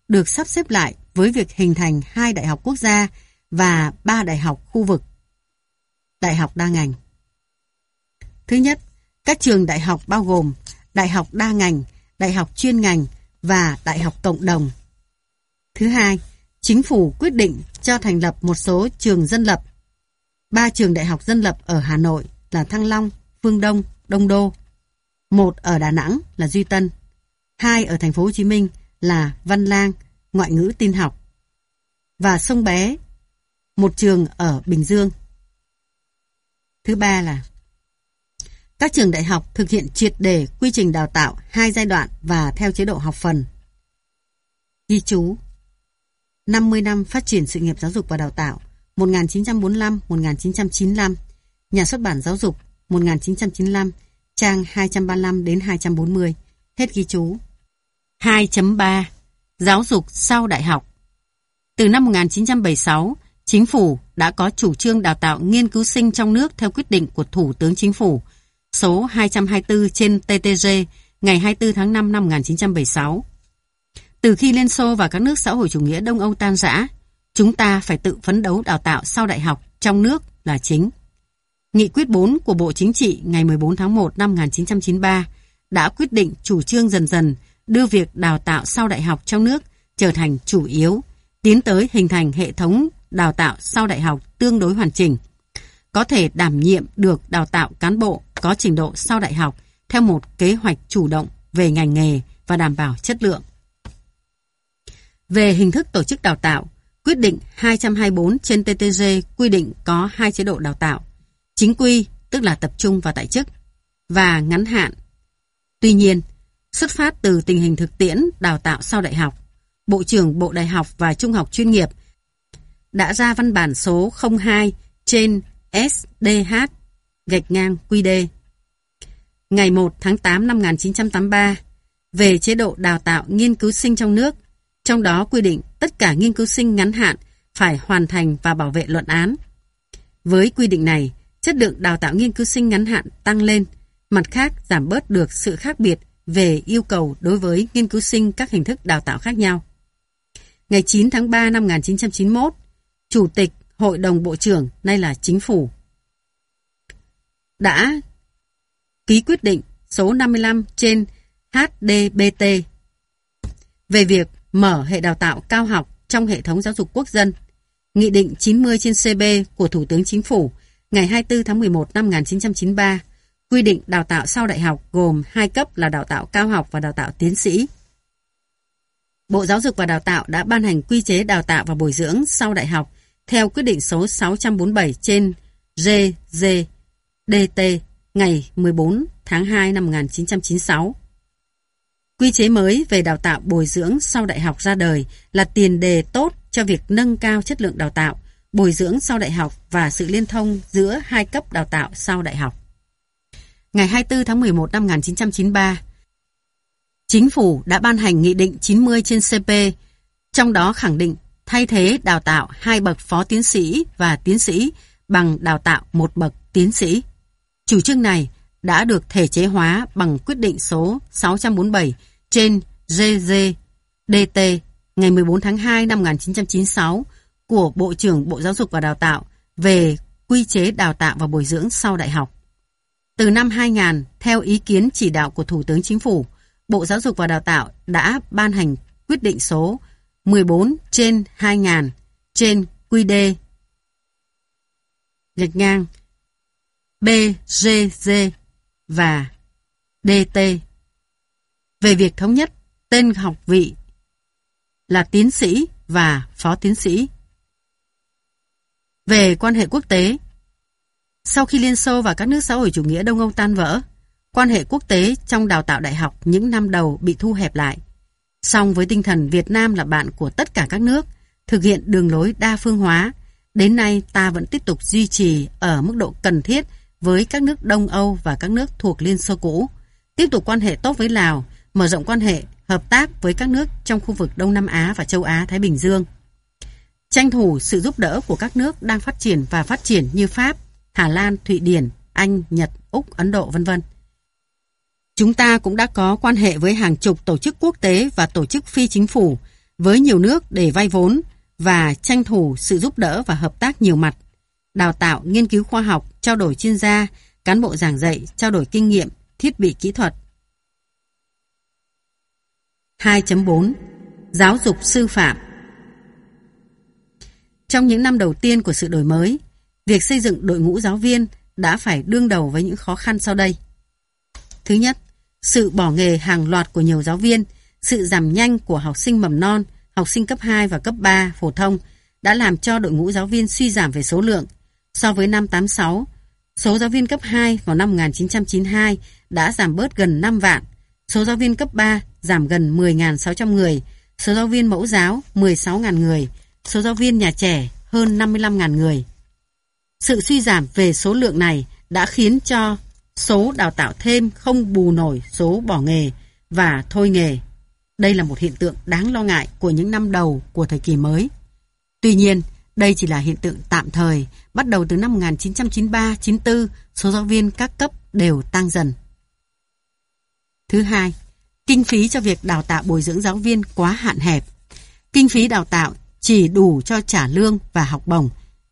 được sắp xếp lại với việc hình thành 2 đại học quốc gia và 3 đại học khu vực. Đại học đa ngành. Thứ nhất, các trường đại học bao gồm đại học đa ngành, đại học chuyên ngành và đại học cộng đồng. Thứ hai, chính phủ quyết định cho thành lập một số trường dân lập. 3 trường đại học dân lập ở Hà Nội là Thăng Long, Phương Đông, Đông Đô. 1 ở Đà Nẵng là Duy Tân. 2 ở thành phố Hồ Chí Minh là Văn Lang, ngoại ngữ tin học. Và Sông Bé, một trường ở Bình Dương. Thứ ba là các trường đại học thực hiện triệt để quy trình đào tạo 2 giai đoạn và theo chế độ học phần. Ghi chú 50 năm phát triển sự nghiệp giáo dục và đào tạo 1945-1995, Nhà xuất bản Giáo dục 1995, trang 235 đến 240. Hết ghi chú. 2.3 Giáo dục sau đại học. Từ năm 1976, Chính phủ đã có chủ trương đào tạo nghiên cứu sinh trong nước theo quyết định của Thủ tướng Chính phủ số 224 trên TTG ngày 24 tháng 5 năm 1976. Từ khi Liên Xô và các nước xã hội chủ nghĩa Đông Âu tan rã, chúng ta phải tự phấn đấu đào tạo sau đại học trong nước là chính. Nghị quyết 4 của Bộ Chính trị ngày 14 tháng 1 năm 1993 đã quyết định chủ trương dần dần đưa việc đào tạo sau đại học trong nước trở thành chủ yếu, tiến tới hình thành hệ thống đào tạo sau đại học tương đối hoàn chỉnh, có thể đảm nhiệm được đào tạo cán bộ có trình độ sau đại học theo một kế hoạch chủ động về ngành nghề và đảm bảo chất lượng. Về hình thức tổ chức đào tạo, quyết định 224 trên TTG quy định có 2 chế độ đào tạo, chính quy tức là tập trung và tại chức, và ngắn hạn. Tuy nhiên, xuất phát từ tình hình thực tiễn đào tạo sau đại học, Bộ trưởng Bộ Đại học và Trung học chuyên nghiệp đã ra văn bản số 02 trên SDH-QD ngày 1 tháng 8 năm 1983 về chế độ đào tạo nghiên cứu sinh trong nước, trong đó quy định tất cả nghiên cứu sinh ngắn hạn phải hoàn thành và bảo vệ luận án. Với quy định này, chất lượng đào tạo nghiên cứu sinh ngắn hạn tăng lên, mặt khác giảm bớt được sự khác biệt về yêu cầu đối với nghiên cứu sinh các hình thức đào tạo khác nhau. Ngày 9 tháng 3 năm 1991, Chủ tịch Hội đồng Bộ trưởng, nay là Chính phủ, đã ký quyết định số 55 trên HDBT về việc mở hệ đào tạo cao học trong hệ thống giáo dục quốc dân. Nghị định 90 trên CB của Thủ tướng Chính phủ ngày 24 tháng 11 năm 1993 quy định đào tạo sau đại học gồm 2 cấp là đào tạo cao học và đào tạo tiến sĩ. Bộ Giáo dục và Đào tạo đã ban hành quy chế đào tạo và bồi dưỡng sau đại học theo quyết định số 647 trên GG-DT ngày 14 tháng 2 năm 1996. Quy chế mới về đào tạo bồi dưỡng sau đại học ra đời là tiền đề tốt cho việc nâng cao chất lượng đào tạo, bồi dưỡng sau đại học và sự liên thông giữa 2 cấp đào tạo sau đại học. Ngày 24 tháng 11 năm 1993, Chính phủ đã ban hành Nghị định 90 trên CP, trong đó khẳng định thay thế đào tạo 2 bậc phó tiến sĩ và tiến sĩ bằng đào tạo 1 bậc tiến sĩ. Chủ trương này đã được thể chế hóa bằng quyết định số 647 trên GG-DT ngày 14 tháng 2 năm 1996 của Bộ trưởng Bộ Giáo dục và Đào tạo về quy chế đào tạo và bồi dưỡng sau đại học. Từ năm 2000, theo ý kiến chỉ đạo của Thủ tướng Chính phủ, Bộ Giáo dục và Đào tạo đã ban hành quyết định số 14 trên 2000 trên QD BGG và DT về việc thống nhất tên học vị là tiến sĩ và phó tiến sĩ. Về quan hệ quốc tế, sau khi Liên Xô và các nước xã hội chủ nghĩa Đông Âu tan vỡ, quan hệ quốc tế trong đào tạo đại học những năm đầu bị thu hẹp lại. Song với tinh thần Việt Nam là bạn của tất cả các nước, thực hiện đường lối đa phương hóa, đến nay ta vẫn tiếp tục duy trì ở mức độ cần thiết với các nước Đông Âu và các nước thuộc Liên Xô cũ, tiếp tục quan hệ tốt với Lào, mở rộng quan hệ hợp tác với các nước trong khu vực Đông Nam Á và châu Á-Thái Bình Dương. Tranh thủ sự giúp đỡ của các nước đang phát triển và phát triển như Pháp, Hà Lan, Thụy Điển, Anh, Nhật, Úc, Ấn Độ, v.v. Chúng ta cũng đã có quan hệ với hàng chục tổ chức quốc tế và tổ chức phi chính phủ với nhiều nước để vay vốn và tranh thủ sự giúp đỡ và hợp tác nhiều mặt, đào tạo, nghiên cứu khoa học, trao đổi chuyên gia, cán bộ giảng dạy, trao đổi kinh nghiệm, thiết bị kỹ thuật. 2.4. Giáo dục sư phạm. Trong những năm đầu tiên của sự đổi mới, việc xây dựng đội ngũ giáo viên đã phải đương đầu với những khó khăn sau đây. Thứ nhất, sự bỏ nghề hàng loạt của nhiều giáo viên, sự giảm nhanh của học sinh mầm non, học sinh cấp 2 và cấp 3 phổ thông đã làm cho đội ngũ giáo viên suy giảm về số lượng. So với năm 86, số giáo viên cấp 2 vào năm 1992 đã giảm bớt gần 5 vạn, số giáo viên cấp 3 giảm gần 10.600 người, số giáo viên mẫu giáo 16.000 người, số giáo viên nhà trẻ hơn 55.000 người. Sự suy giảm về số lượng này đã khiến cho số đào tạo thêm không bù nổi số bỏ nghề và thôi nghề. Đây là một hiện tượng đáng lo ngại của những năm đầu của thời kỳ mới. Tuy nhiên, đây chỉ là hiện tượng tạm thời. Bắt đầu từ năm 1993-94, số giáo viên các cấp đều tăng dần. Thứ hai, kinh phí cho việc đào tạo bồi dưỡng giáo viên quá hạn hẹp. Kinh phí đào tạo chỉ đủ cho trả lương và học bổng.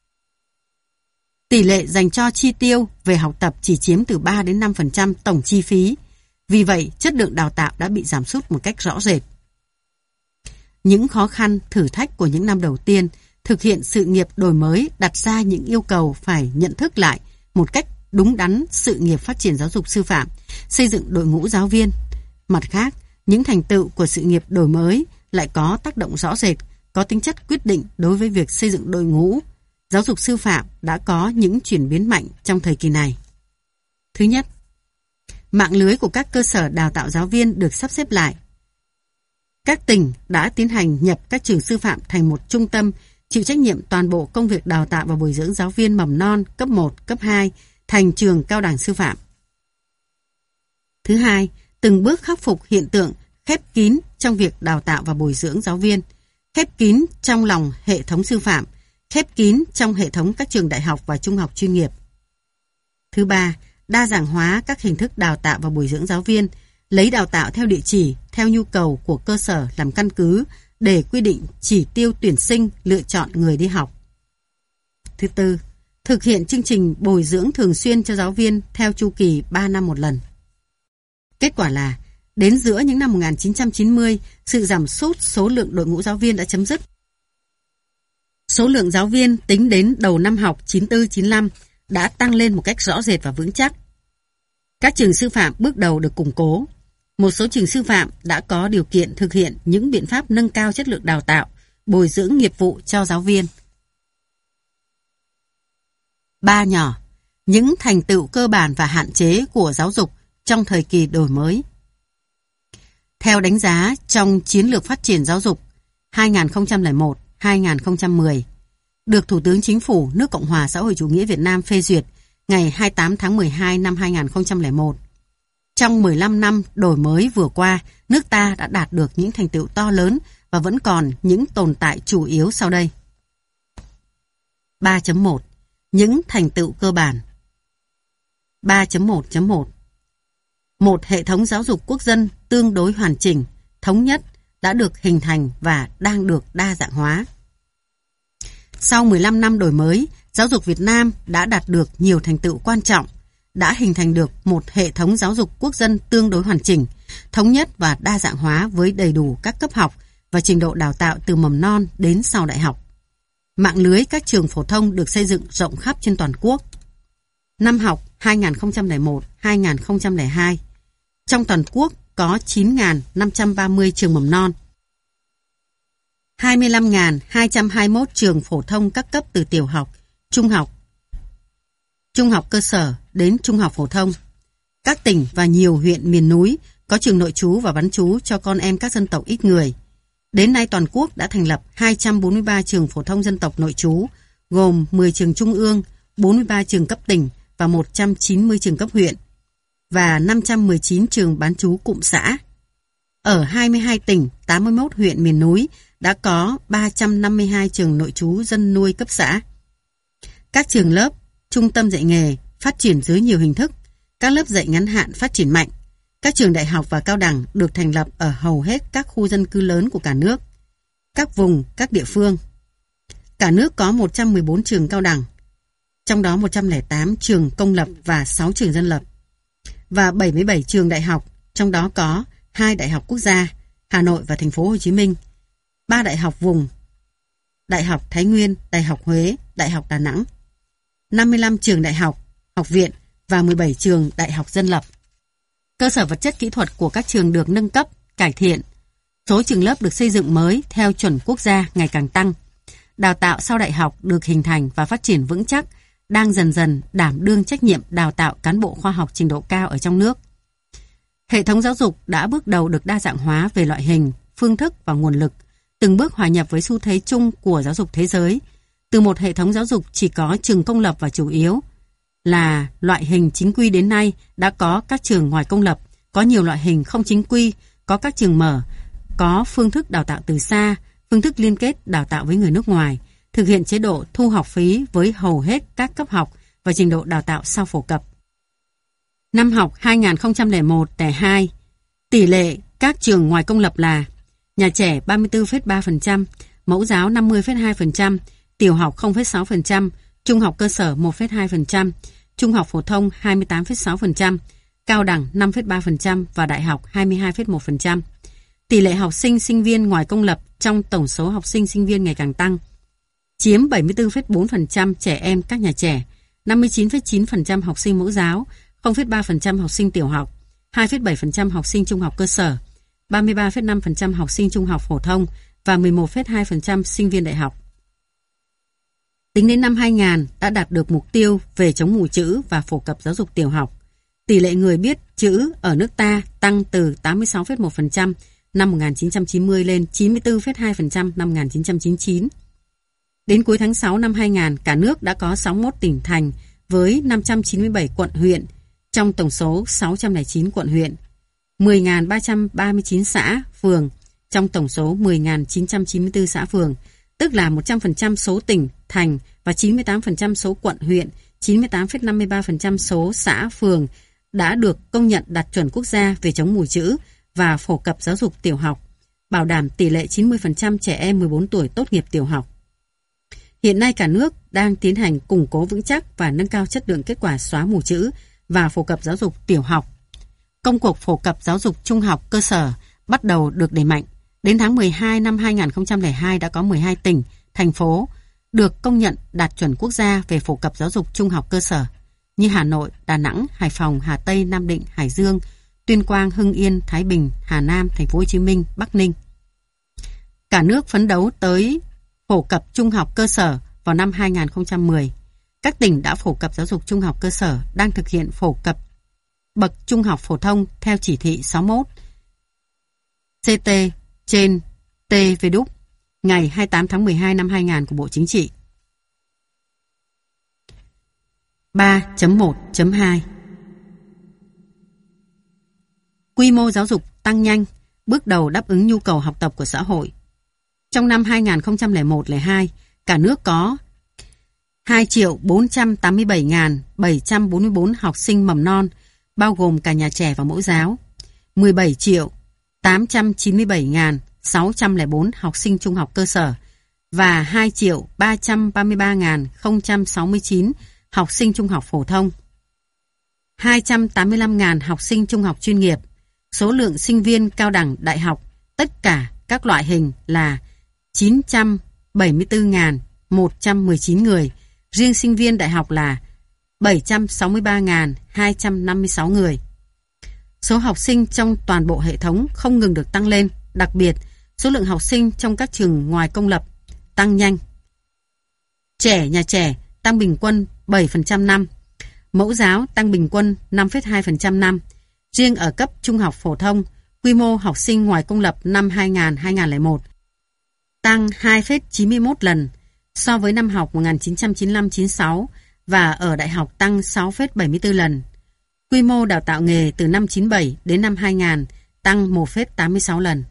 Tỷ lệ dành cho chi tiêu về học tập chỉ chiếm từ 3 đến 5% tổng chi phí. Vì vậy, chất lượng đào tạo đã bị giảm sút một cách rõ rệt. Những khó khăn, thử thách của những năm đầu tiên thực hiện sự nghiệp đổi mới đặt ra những yêu cầu phải nhận thức lại một cách đúng đắn sự nghiệp phát triển giáo dục sư phạm, xây dựng đội ngũ giáo viên. Mặt khác, những thành tựu của sự nghiệp đổi mới lại có tác động rõ rệt, có tính chất quyết định đối với việc xây dựng đội ngũ. Giáo dục sư phạm đã có những chuyển biến mạnh trong thời kỳ này. Thứ nhất, mạng lưới của các cơ sở đào tạo giáo viên được sắp xếp lại. Các tỉnh đã tiến hành nhập các trường sư phạm thành một trung tâm, chịu trách nhiệm toàn bộ công việc đào tạo và bồi dưỡng giáo viên mầm non, cấp 1, cấp 2 thành trường cao đẳng sư phạm. Thứ hai, từng bước khắc phục hiện tượng khép kín trong việc đào tạo và bồi dưỡng giáo viên, khép kín trong lòng hệ thống sư phạm, khép kín trong hệ thống các trường đại học và trung học chuyên nghiệp. Thứ ba, đa dạng hóa các hình thức đào tạo và bồi dưỡng giáo viên, lấy đào tạo theo địa chỉ, theo nhu cầu của cơ sở làm căn cứ để quy định chỉ tiêu tuyển sinh, lựa chọn người đi học. Thứ tư, thực hiện chương trình bồi dưỡng thường xuyên cho giáo viên theo chu kỳ 3 năm một lần. Kết quả là, đến giữa những năm 1990, sự giảm sút số lượng đội ngũ giáo viên đã chấm dứt. Số lượng giáo viên tính đến đầu năm học 94-95 đã tăng lên một cách rõ rệt và vững chắc. Các trường sư phạm bước đầu được củng cố. Một số trường sư phạm đã có điều kiện thực hiện những biện pháp nâng cao chất lượng đào tạo, bồi dưỡng nghiệp vụ cho giáo viên. 3 nhỏ, những thành tựu cơ bản và hạn chế của giáo dục trong thời kỳ đổi mới. Theo đánh giá trong Chiến lược Phát triển Giáo dục 2001-2010, được Thủ tướng Chính phủ nước Cộng hòa Xã hội Chủ nghĩa Việt Nam phê duyệt ngày 28 tháng 12 năm 2001. Trong 15 năm đổi mới vừa qua, nước ta đã đạt được những thành tựu to lớn và vẫn còn những tồn tại chủ yếu sau đây. 3.1. Những thành tựu cơ bản. 3.1.1. Một hệ thống giáo dục quốc dân tương đối hoàn chỉnh, thống nhất đã được hình thành và đang được đa dạng hóa. Sau 15 năm đổi mới, giáo dục Việt Nam đã đạt được nhiều thành tựu quan trọng, đã hình thành được một hệ thống giáo dục quốc dân tương đối hoàn chỉnh, thống nhất và đa dạng hóa với đầy đủ các cấp học và trình độ đào tạo từ mầm non đến sau đại học. Mạng lưới các trường phổ thông được xây dựng rộng khắp trên toàn quốc. Năm học 2001-2002, trong toàn quốc có 9.530 trường mầm non, 25.221 trường phổ thông các cấp từ tiểu học, trung học cơ sở đến trung học phổ thông. Các tỉnh và nhiều huyện miền núi có trường nội trú và bán trú cho con em các dân tộc ít người. Đến nay toàn quốc đã thành lập 243 trường phổ thông dân tộc nội trú, gồm 10 trường trung ương, 43 trường cấp tỉnh và 190 trường cấp huyện, và 519 trường bán trú cụm xã. Ở 22 tỉnh, 81 huyện miền núi đã có 352 trường nội trú dân nuôi cấp xã. Các trường lớp, trung tâm dạy nghề phát triển dưới nhiều hình thức, các lớp dạy ngắn hạn phát triển mạnh. Các trường đại học và cao đẳng được thành lập ở hầu hết các khu dân cư lớn của cả nước. các vùng, các địa phương. Cả nước có 114 trường cao đẳng, trong đó 108 trường công lập và 6 trường dân lập, và 77 trường đại học, trong đó có 2 đại học quốc gia, Hà Nội và Thành phố Hồ Chí Minh, 3 đại học vùng, Đại học Thái Nguyên, Đại học Huế, Đại học Đà Nẵng, 55 trường đại học, học viện và 17 trường đại học dân lập. Cơ sở vật chất kỹ thuật của các trường được nâng cấp, cải thiện. Số trường lớp được xây dựng mới theo chuẩn quốc gia ngày càng tăng. Đào tạo sau đại học được hình thành và phát triển vững chắc, đang dần dần đảm đương trách nhiệm đào tạo cán bộ khoa học trình độ cao ở trong nước. Hệ thống giáo dục đã bước đầu được đa dạng hóa về loại hình, phương thức và nguồn lực, từng bước hòa nhập với xu thế chung của giáo dục thế giới. Từ một hệ thống giáo dục chỉ có trường công lập và chủ yếu là loại hình chính quy đến nay đã có các trường ngoài công lập, có nhiều loại hình không chính quy, có các trường mở, có phương thức đào tạo từ xa, phương thức liên kết đào tạo với người nước ngoài, thực hiện chế độ thu học phí với hầu hết các cấp học và trình độ đào tạo sau phổ cập. Năm học 2001-02, tỷ lệ các trường ngoài công lập là nhà trẻ 34,3%, mẫu giáo 50,2%, tiểu học 0,6%, trung học cơ sở 1,2%, trung học phổ thông 28,6%, cao đẳng 5,3% và đại học 22,1%. Tỷ lệ học sinh sinh viên ngoài công lập trong tổng số học sinh sinh viên ngày càng tăng, chiếm 74,4% trẻ em các nhà trẻ, 59,9% học sinh mẫu giáo, 0,3% học sinh tiểu học, 2,7% học sinh trung học cơ sở, 33,5% học sinh trung học phổ thông và 11,2% sinh viên đại học. Tính đến năm 2000 đã đạt được mục tiêu về chống mù chữ và phổ cập giáo dục tiểu học. Tỷ lệ người biết chữ ở nước ta tăng từ 86,1% năm 1990 lên 94,2% năm 1999. Đến cuối tháng 6 năm 2000, cả nước đã có 61 tỉnh thành với 597 quận huyện, trong tổng số 609 quận huyện, 10.339 xã, phường, trong tổng số 10.994 xã phường, tức là 100% số tỉnh, thành và 98% số quận huyện, 98,53% số xã, phường đã được công nhận đạt chuẩn quốc gia về chống mù chữ và phổ cập giáo dục tiểu học, bảo đảm tỷ lệ 90% trẻ em 14 tuổi tốt nghiệp tiểu học. Hiện nay cả nước đang tiến hành củng cố vững chắc và nâng cao chất lượng kết quả xóa mù chữ và phổ cập giáo dục tiểu học. Công cuộc phổ cập giáo dục trung học cơ sở bắt đầu được đẩy mạnh. Đến tháng 12 năm 2002 đã có 12 tỉnh, thành phố được công nhận đạt chuẩn quốc gia về phổ cập giáo dục trung học cơ sở như Hà Nội, Đà Nẵng, Hải Phòng, Hà Tây, Nam Định, Hải Dương, Tuyên Quang, Hưng Yên, Thái Bình, Hà Nam, Thành phố Hồ Chí Minh, Bắc Ninh. Cả nước phấn đấu tới phổ cập trung học cơ sở vào năm 2010. Các tỉnh đã phổ cập giáo dục trung học cơ sở đang thực hiện phổ cập bậc trung học phổ thông theo chỉ thị 61 CT trên TVđ ngày 28 tháng 12 năm 2000 của Bộ Chính trị. 3.1.2 Quy mô giáo dục tăng nhanh, bước đầu đáp ứng nhu cầu học tập của xã hội. Trong năm 2001-02, cả nước có 2.487.744 học sinh mầm non, bao gồm cả nhà trẻ và mẫu giáo, 17.897.604 học sinh trung học cơ sở và 2.333.069 học sinh trung học phổ thông, 285.000 học sinh trung học chuyên nghiệp. Số lượng sinh viên cao đẳng, đại học, tất cả các loại hình là 974.119 người, riêng sinh viên đại học là 763.256 người. Số học sinh trong toàn bộ hệ thống không ngừng được tăng lên, đặc biệt số lượng học sinh trong các trường ngoài công lập tăng nhanh. Nhà trẻ tăng bình quân 7% năm, mẫu giáo tăng bình quân 5,2% năm. Riêng ở cấp trung học phổ thông, quy mô học sinh ngoài công lập năm 2000-2001 tăng 2,91 lần so với năm học 1995-96 và ở đại học tăng 6,74 lần. Quy mô đào tạo nghề từ năm 97 đến năm 2000 tăng 1,86 lần.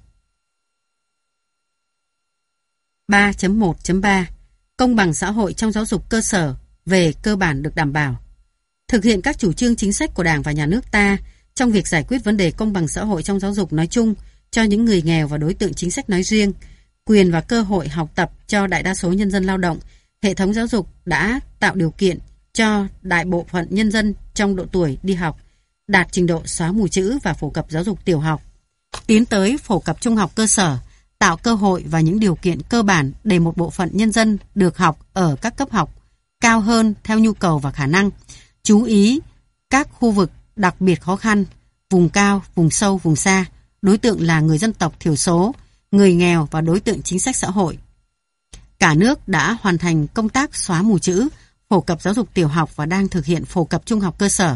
3.1.3 Công bằng xã hội trong giáo dục cơ sở về cơ bản được đảm bảo. Thực hiện các chủ trương chính sách của Đảng và Nhà nước ta trong việc giải quyết vấn đề công bằng xã hội trong giáo dục nói chung cho những người nghèo và đối tượng chính sách nói riêng, quyền và cơ hội học tập cho đại đa số nhân dân lao động, hệ thống giáo dục đã tạo điều kiện cho đại bộ phận nhân dân trong độ tuổi đi học đạt trình độ xóa mù chữ và phổ cập giáo dục tiểu học, tiến tới phổ cập trung học cơ sở, tạo cơ hội và những điều kiện cơ bản để một bộ phận nhân dân được học ở các cấp học cao hơn theo nhu cầu và khả năng. Chú ý các khu vực đặc biệt khó khăn, vùng cao, vùng sâu, vùng xa, đối tượng là người dân tộc thiểu số, người nghèo và đối tượng chính sách xã hội. Cả nước đã hoàn thành công tác xóa mù chữ, phổ cập giáo dục tiểu học và đang thực hiện phổ cập trung học cơ sở.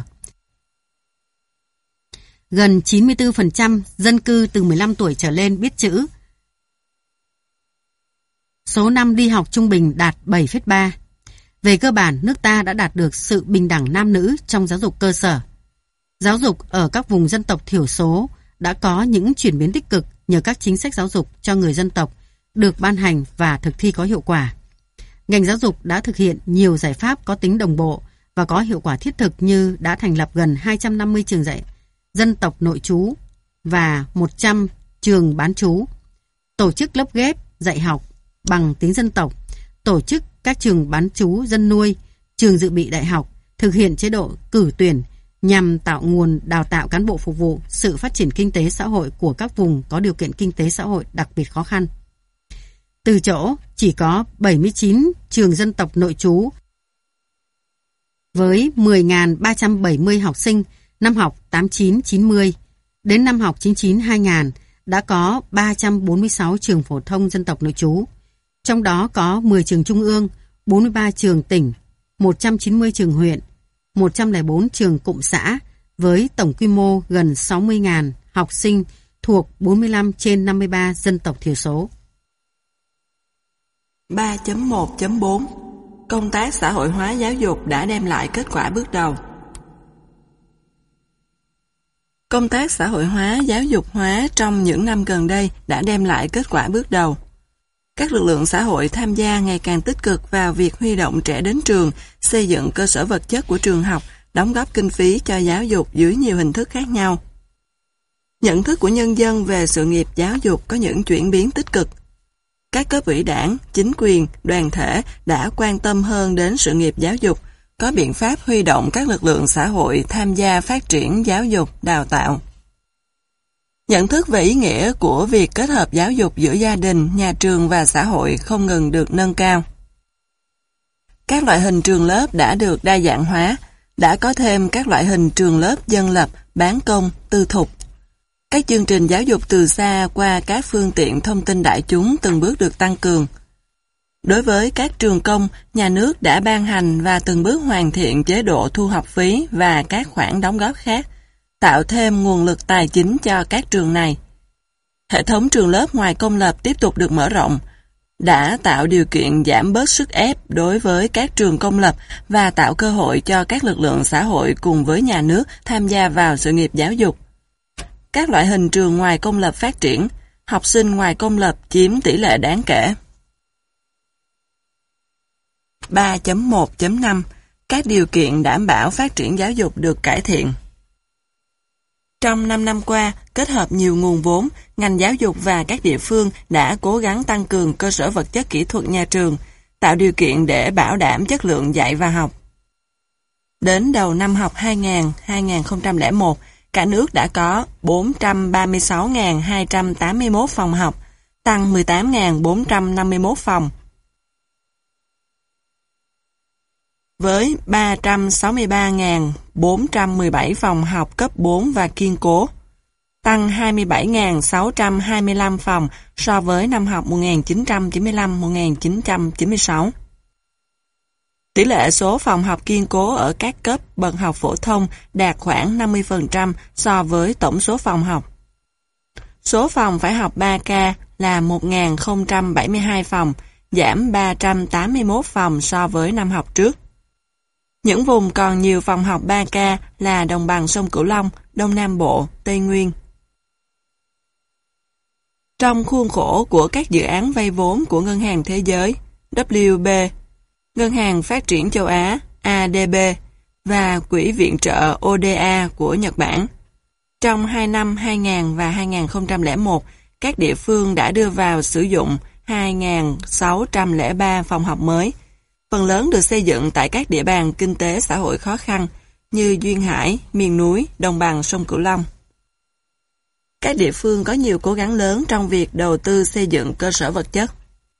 Gần 94% dân cư từ 15 tuổi trở lên biết chữ. Số năm đi học trung bình đạt 7,3. Về cơ bản, nước ta đã đạt được sự bình đẳng nam nữ trong giáo dục cơ sở. Giáo dục ở các vùng dân tộc thiểu số đã có những chuyển biến tích cực nhờ các chính sách giáo dục cho người dân tộc được ban hành và thực thi có hiệu quả. Ngành giáo dục đã thực hiện nhiều giải pháp có tính đồng bộ và có hiệu quả thiết thực như đã thành lập gần 250 trường dạy dân tộc nội trú và 100 trường bán trú, tổ chức lớp ghép dạy học bằng tiếng dân tộc, tổ chức các trường bán trú dân nuôi, trường dự bị đại học, thực hiện chế độ cử tuyển nhằm tạo nguồn đào tạo cán bộ phục vụ sự phát triển kinh tế xã hội của các vùng có điều kiện kinh tế xã hội đặc biệt khó khăn. Từ chỗ chỉ có 79 trường dân tộc nội trú với 10.370 học sinh năm học 89-90 đến năm học 99-2000 đã có 346 trường phổ thông dân tộc nội trú. Trong đó có 10 trường trung ương, 43 trường tỉnh, 190 trường huyện, 104 trường cụm xã với tổng quy mô gần 60.000 học sinh thuộc 45 trên 53 dân tộc thiểu số. 3.1.4 Công tác xã hội hóa giáo dục đã đem lại kết quả bước đầu. Công tác xã hội hóa, giáo dục hóa trong những năm gần đây đã đem lại kết quả bước đầu. Các lực lượng xã hội tham gia ngày càng tích cực vào việc huy động trẻ đến trường, xây dựng cơ sở vật chất của trường học, đóng góp kinh phí cho giáo dục dưới nhiều hình thức khác nhau. Nhận thức của nhân dân về sự nghiệp giáo dục có những chuyển biến tích cực. Các cấp ủy đảng, chính quyền, đoàn thể đã quan tâm hơn đến sự nghiệp giáo dục, có biện pháp huy động các lực lượng xã hội tham gia phát triển giáo dục, đào tạo. Nhận thức về ý nghĩa của việc kết hợp giáo dục giữa gia đình, nhà trường và xã hội không ngừng được nâng cao. Các loại hình trường lớp đã được đa dạng hóa, đã có thêm các loại hình trường lớp dân lập, bán công, tư thục. Các chương trình giáo dục từ xa qua các phương tiện thông tin đại chúng từng bước được tăng cường. Đối với các trường công, nhà nước đã ban hành và từng bước hoàn thiện chế độ thu học phí và các khoản đóng góp khác, tạo thêm nguồn lực tài chính cho các trường này. Hệ thống trường lớp ngoài công lập tiếp tục được mở rộng, đã tạo điều kiện giảm bớt sức ép đối với các trường công lập và tạo cơ hội cho các lực lượng xã hội cùng với nhà nước tham gia vào sự nghiệp giáo dục. Các loại hình trường ngoài công lập phát triển, học sinh ngoài công lập chiếm tỷ lệ đáng kể. 3.1.5 Các điều kiện đảm bảo phát triển giáo dục được cải thiện. Trong 5 năm qua, kết hợp nhiều nguồn vốn, ngành giáo dục và các địa phương đã cố gắng tăng cường cơ sở vật chất kỹ thuật nhà trường, tạo điều kiện để bảo đảm chất lượng dạy và học. Đến đầu năm học 2000-2001, cả nước đã có 436.281 phòng học, tăng 18.451 phòng. Với 363.417 phòng học cấp 4 và kiên cố, tăng 27.625 phòng so với năm học 1995-1996. Tỷ lệ số phòng học kiên cố ở các cấp bậc học phổ thông đạt khoảng 50% so với tổng số phòng học. Số phòng phải học 3K là 1.072 phòng, giảm 381 phòng so với năm học trước. Những vùng còn nhiều phòng học 3K là đồng bằng sông Cửu Long, Đông Nam Bộ, Tây Nguyên. Trong khuôn khổ của các dự án vay vốn của Ngân hàng Thế giới, WB, Ngân hàng Phát triển Châu Á, ADB và Quỹ viện trợ ODA của Nhật Bản, trong 2 năm 2000 và 2001, các địa phương đã đưa vào sử dụng 2.603 phòng học mới. Phần lớn được xây dựng tại các địa bàn kinh tế xã hội khó khăn như duyên hải, miền núi, đồng bằng sông Cửu Long. Các địa phương có nhiều cố gắng lớn trong việc đầu tư xây dựng cơ sở vật chất.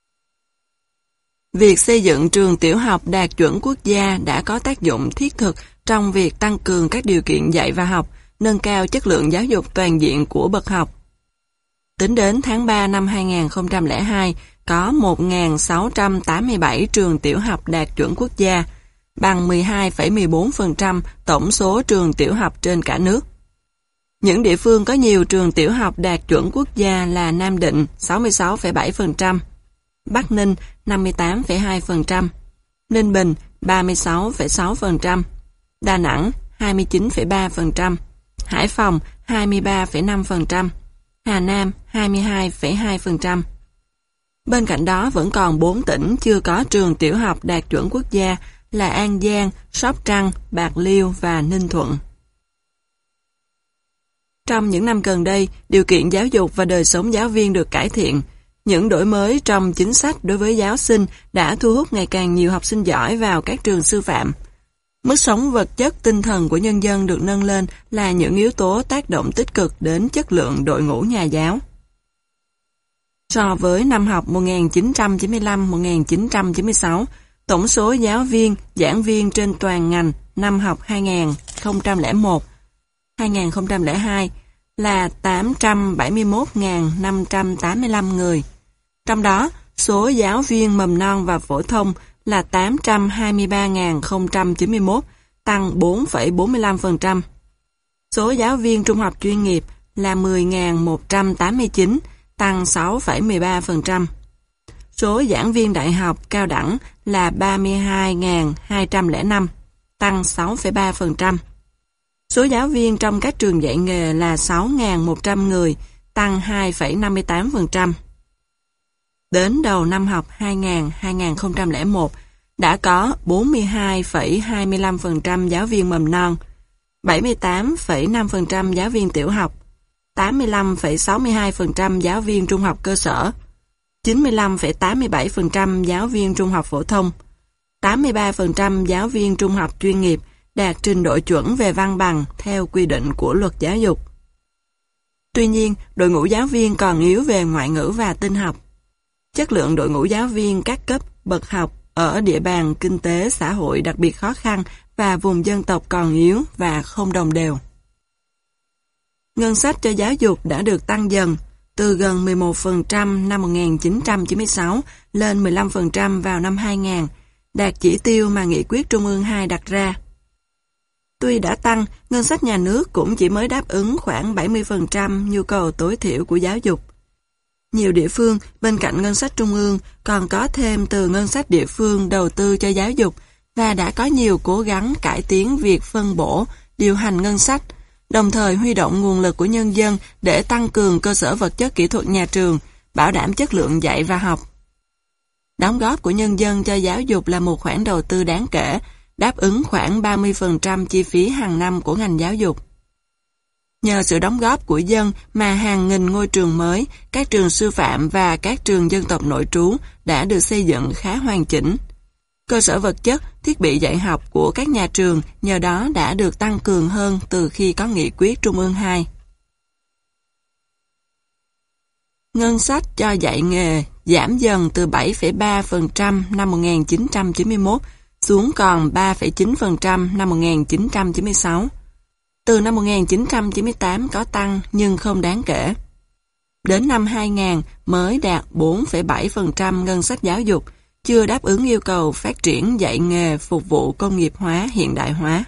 Việc xây dựng trường tiểu học đạt chuẩn quốc gia đã có tác dụng thiết thực trong việc tăng cường các điều kiện dạy và học, nâng cao chất lượng giáo dục toàn diện của bậc học. Tính đến tháng 3 năm 2002, có 1.687 trường tiểu học đạt chuẩn quốc gia, bằng 12,14% tổng số trường tiểu học trên cả nước. Những địa phương có nhiều trường tiểu học đạt chuẩn quốc gia là Nam Định 66,7%, Bắc Ninh 58,2%, Ninh Bình 36,6%, Đà Nẵng 29,3%, Hải Phòng 23,5%, Hà Nam 22,2%. Bên cạnh đó vẫn còn 4 tỉnh chưa có trường tiểu học đạt chuẩn quốc gia là An Giang, Sóc Trăng, Bạc Liêu và Ninh Thuận. Trong những năm gần đây, điều kiện giáo dục và đời sống giáo viên được cải thiện. Những đổi mới trong chính sách đối với giáo sinh đã thu hút ngày càng nhiều học sinh giỏi vào các trường sư phạm. Mức sống vật chất tinh thần của nhân dân được nâng lên là những yếu tố tác động tích cực đến chất lượng đội ngũ nhà giáo. So với năm học 1995-1996, tổng số giáo viên, giảng viên trên toàn ngành năm học 2001-2002 là 871.585 người. Trong đó, số giáo viên mầm non và phổ thông là 823.091, tăng 4,45%. Số giáo viên trung học chuyên nghiệp là 10.189, tăng 6,13%. Số giảng viên đại học cao đẳng là 32.205, tăng 6,3%. Số giáo viên trong các trường dạy nghề là 6.100 người, tăng 2,58%. Đến đầu năm học 2000-2001, đã có 42,25% giáo viên mầm non, 78,5% giáo viên tiểu học, 85,62% giáo viên trung học cơ sở, 95,87% giáo viên trung học phổ thông, 83% giáo viên trung học chuyên nghiệp đạt trình độ chuẩn về văn bằng theo quy định của luật giáo dục. Tuy nhiên, đội ngũ giáo viên còn yếu về ngoại ngữ và tin học. Chất lượng đội ngũ giáo viên các cấp, bậc học ở địa bàn kinh tế xã hội đặc biệt khó khăn và vùng dân tộc còn yếu và không đồng đều. Ngân sách cho giáo dục đã được tăng dần, từ gần 11% năm 1996 lên 15% vào năm 2000, đạt chỉ tiêu mà Nghị quyết Trung ương 2 đặt ra. Tuy đã tăng, ngân sách nhà nước cũng chỉ mới đáp ứng khoảng 70% nhu cầu tối thiểu của giáo dục. Nhiều địa phương, bên cạnh ngân sách trung ương, còn có thêm từ ngân sách địa phương đầu tư cho giáo dục và đã có nhiều cố gắng cải tiến việc phân bổ, điều hành ngân sách, đồng thời huy động nguồn lực của nhân dân để tăng cường cơ sở vật chất kỹ thuật nhà trường, bảo đảm chất lượng dạy và học. Đóng góp của nhân dân cho giáo dục là một khoản đầu tư đáng kể, đáp ứng khoảng 30% chi phí hàng năm của ngành giáo dục. Nhờ sự đóng góp của dân mà hàng nghìn ngôi trường mới, các trường sư phạm và các trường dân tộc nội trú đã được xây dựng khá hoàn chỉnh. Cơ sở vật chất, thiết bị dạy học của các nhà trường nhờ đó đã được tăng cường hơn từ khi có Nghị quyết Trung ương 2. Ngân sách cho dạy nghề giảm dần từ 7,3% năm 1991 xuống còn 3,9% năm 1996. Từ năm 1998 có tăng nhưng không đáng kể. Đến năm 2000 mới đạt 4,7% ngân sách giáo dục, chưa đáp ứng yêu cầu phát triển dạy nghề phục vụ công nghiệp hóa hiện đại hóa.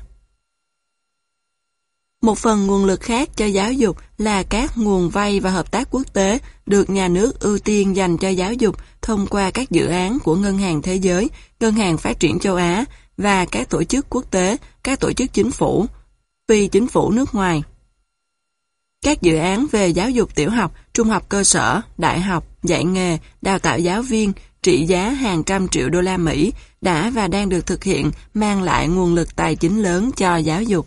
Một phần nguồn lực khác cho giáo dục là các nguồn vay và hợp tác quốc tế được nhà nước ưu tiên dành cho giáo dục thông qua các dự án của Ngân hàng Thế giới, Ngân hàng Phát triển Châu Á và các tổ chức quốc tế, các tổ chức chính phủ, phi chính phủ nước ngoài. Các dự án về giáo dục tiểu học, trung học cơ sở, đại học, dạy nghề, đào tạo giáo viên trị giá hàng trăm triệu đô la Mỹ đã và đang được thực hiện, mang lại nguồn lực tài chính lớn cho giáo dục.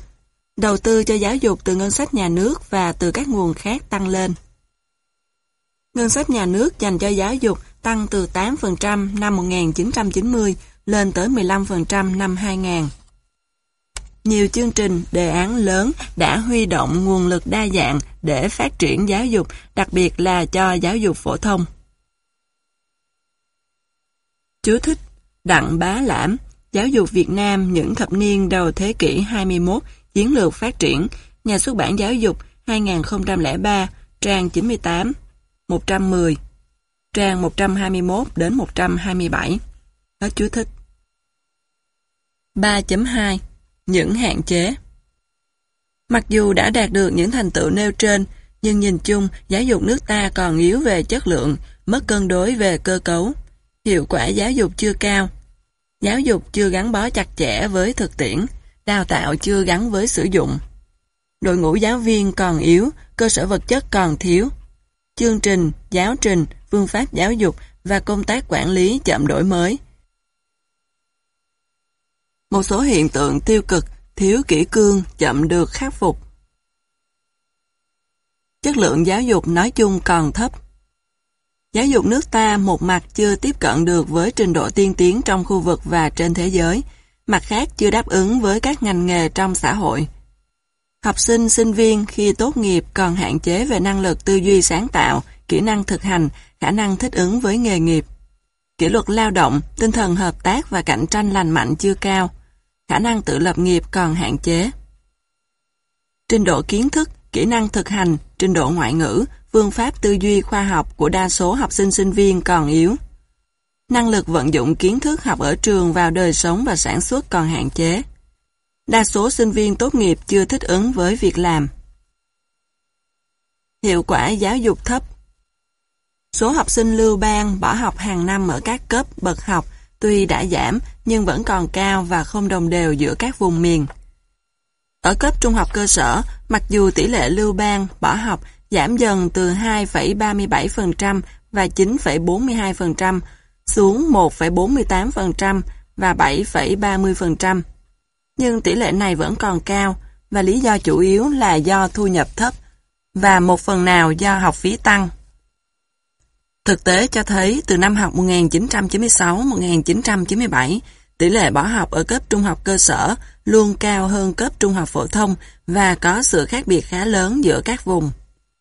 Đầu tư cho giáo dục từ ngân sách nhà nước và từ các nguồn khác tăng lên. Ngân sách nhà nước dành cho giáo dục tăng từ 8% năm 1990 lên tới 15% năm 2000. Nhiều chương trình, đề án lớn đã huy động nguồn lực đa dạng để phát triển giáo dục, đặc biệt là cho giáo dục phổ thông. Chú thích: Đặng Bá Lãm, Giáo dục Việt Nam những thập niên đầu thế kỷ 21, chiến lược phát triển, Nhà xuất bản Giáo dục 2003, trang 98, 110, trang 121 đến 127. Hết chú thích. 3.2 Những hạn chế. Mặc dù đã đạt được những thành tựu nêu trên, nhưng nhìn chung, giáo dục nước ta còn yếu về chất lượng, mất cân đối về cơ cấu. Hiệu quả giáo dục chưa cao. Giáo dục chưa gắn bó chặt chẽ với thực tiễn, đào tạo chưa gắn với sử dụng. Đội ngũ giáo viên còn yếu, cơ sở vật chất còn thiếu. Chương trình, giáo trình, phương pháp giáo dục và công tác quản lý chậm đổi mới. Một số hiện tượng tiêu cực, thiếu kỷ cương, chậm được khắc phục. Chất lượng giáo dục nói chung còn thấp. Giáo dục nước ta một mặt chưa tiếp cận được với trình độ tiên tiến trong khu vực và trên thế giới, mặt khác chưa đáp ứng với các ngành nghề trong xã hội. Học sinh, sinh viên khi tốt nghiệp còn hạn chế về năng lực tư duy sáng tạo, kỹ năng thực hành, khả năng thích ứng với nghề nghiệp. Kỷ luật lao động, tinh thần hợp tác và cạnh tranh lành mạnh chưa cao. Khả năng tự lập nghiệp còn hạn chế. Trình độ kiến thức, kỹ năng thực hành, trình độ ngoại ngữ, phương pháp tư duy khoa học của đa số học sinh sinh viên còn yếu. Năng lực vận dụng kiến thức học ở trường vào đời sống và sản xuất còn hạn chế. Đa số sinh viên tốt nghiệp chưa thích ứng với việc làm. Hiệu quả giáo dục thấp. Số học sinh lưu ban bỏ học hàng năm ở các cấp bậc học tuy đã giảm nhưng vẫn còn cao và không đồng đều giữa các vùng miền. Ở cấp trung học cơ sở, mặc dù tỷ lệ lưu ban bỏ học giảm dần từ 2,37% và 9,42% xuống 1,48% và 7,30%. Nhưng tỷ lệ này vẫn còn cao và lý do chủ yếu là do thu nhập thấp và một phần nào do học phí tăng. Thực tế cho thấy từ năm học 1996-1997, tỷ lệ bỏ học ở cấp trung học cơ sở luôn cao hơn cấp trung học phổ thông và có sự khác biệt khá lớn giữa các vùng.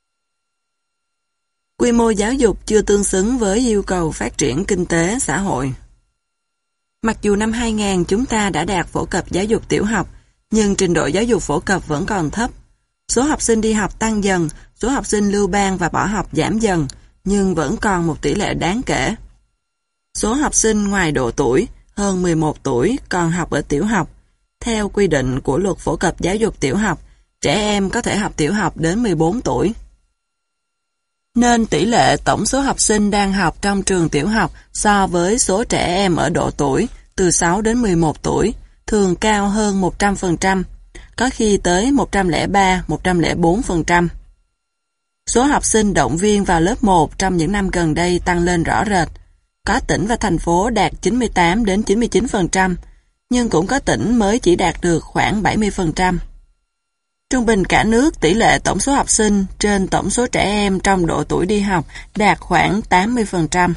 Quy mô giáo dục chưa tương xứng với yêu cầu phát triển kinh tế xã hội. Mặc dù năm 2000 chúng ta đã đạt phổ cập giáo dục tiểu học, nhưng trình độ giáo dục phổ cập vẫn còn thấp. Số học sinh đi học tăng dần, số học sinh lưu ban và bỏ học giảm dần, nhưng vẫn còn một tỷ lệ đáng kể. Số học sinh ngoài độ tuổi, hơn 11 tuổi, còn học ở tiểu học. Theo quy định của luật phổ cập giáo dục tiểu học, trẻ em có thể học tiểu học đến 14 tuổi. Nên tỷ lệ tổng số học sinh đang học trong trường tiểu học so với số trẻ em ở độ tuổi từ 6 đến 11 tuổi thường cao hơn 100%, có khi tới 103-104%. Số học sinh động viên vào lớp 1 trong những năm gần đây tăng lên rõ rệt. Có tỉnh và thành phố đạt 98 đến 99%, nhưng cũng có tỉnh mới chỉ đạt được khoảng 70%. Trung bình cả nước tỷ lệ tổng số học sinh trên tổng số trẻ em trong độ tuổi đi học đạt khoảng 80%.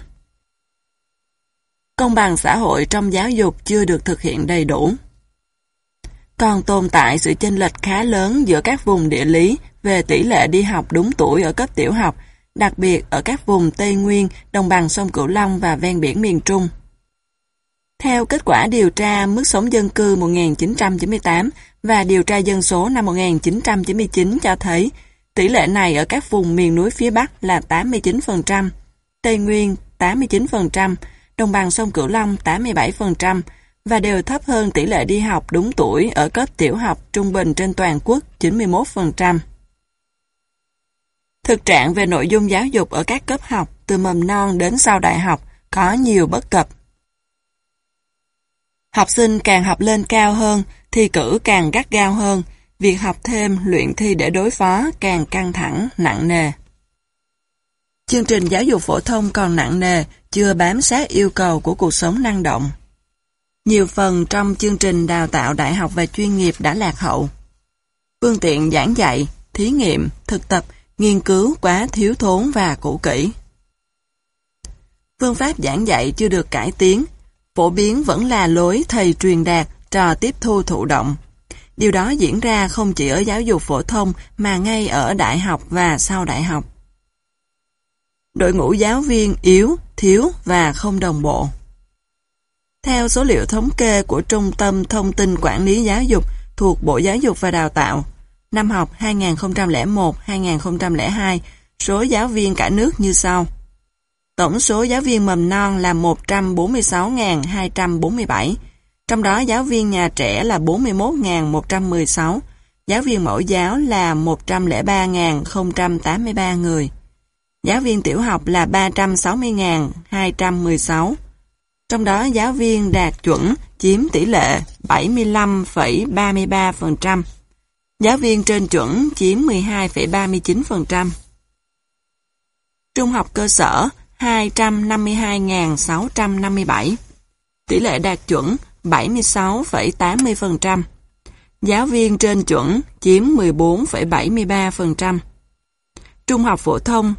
Công bằng xã hội trong giáo dục chưa được thực hiện đầy đủ. Còn tồn tại sự chênh lệch khá lớn giữa các vùng địa lý về tỷ lệ đi học đúng tuổi ở cấp tiểu học, đặc biệt ở các vùng Tây Nguyên, đồng bằng sông Cửu Long và ven biển miền Trung. Theo kết quả điều tra mức sống dân cư 1998 và điều tra dân số năm 1999 cho thấy, tỷ lệ này ở các vùng miền núi phía Bắc là 89%, Tây Nguyên 89%, đồng bằng sông Cửu Long 87% và đều thấp hơn tỷ lệ đi học đúng tuổi ở cấp tiểu học trung bình trên toàn quốc 91%. Thực trạng về nội dung giáo dục ở các cấp học từ mầm non đến sau đại học có nhiều bất cập. Học sinh càng học lên cao hơn, thi cử càng gắt gao hơn, việc học thêm, luyện thi để đối phó càng căng thẳng, nặng nề. Chương trình giáo dục phổ thông còn nặng nề, chưa bám sát yêu cầu của cuộc sống năng động. Nhiều phần trong chương trình đào tạo đại học và chuyên nghiệp đã lạc hậu. Phương tiện giảng dạy, thí nghiệm, thực tập, nghiên cứu quá thiếu thốn và cũ kỹ. Phương pháp giảng dạy chưa được cải tiến, phổ biến vẫn là lối thầy truyền đạt, trò tiếp thu thụ động. Điều đó diễn ra không chỉ ở giáo dục phổ thông mà ngay ở đại học và sau đại học. Đội ngũ giáo viên yếu, thiếu và không đồng bộ. Theo số liệu thống kê của Trung tâm Thông tin Quản lý Giáo dục thuộc Bộ Giáo dục và Đào tạo, năm học 2001-2002, số giáo viên cả nước như sau. Tổng số giáo viên mầm non là 146.247, trong đó giáo viên nhà trẻ là 41.116, giáo viên mẫu giáo là 103.083 người, giáo viên tiểu học là 360.216, trong đó giáo viên đạt chuẩn chiếm tỷ lệ 75,33%, giáo viên trên chuẩn chiếm 12,39%. Trung học cơ sở 252.657, tỷ lệ đạt chuẩn 76,80%, giáo viên trên chuẩn chiếm 14,73%. Trung học phổ thông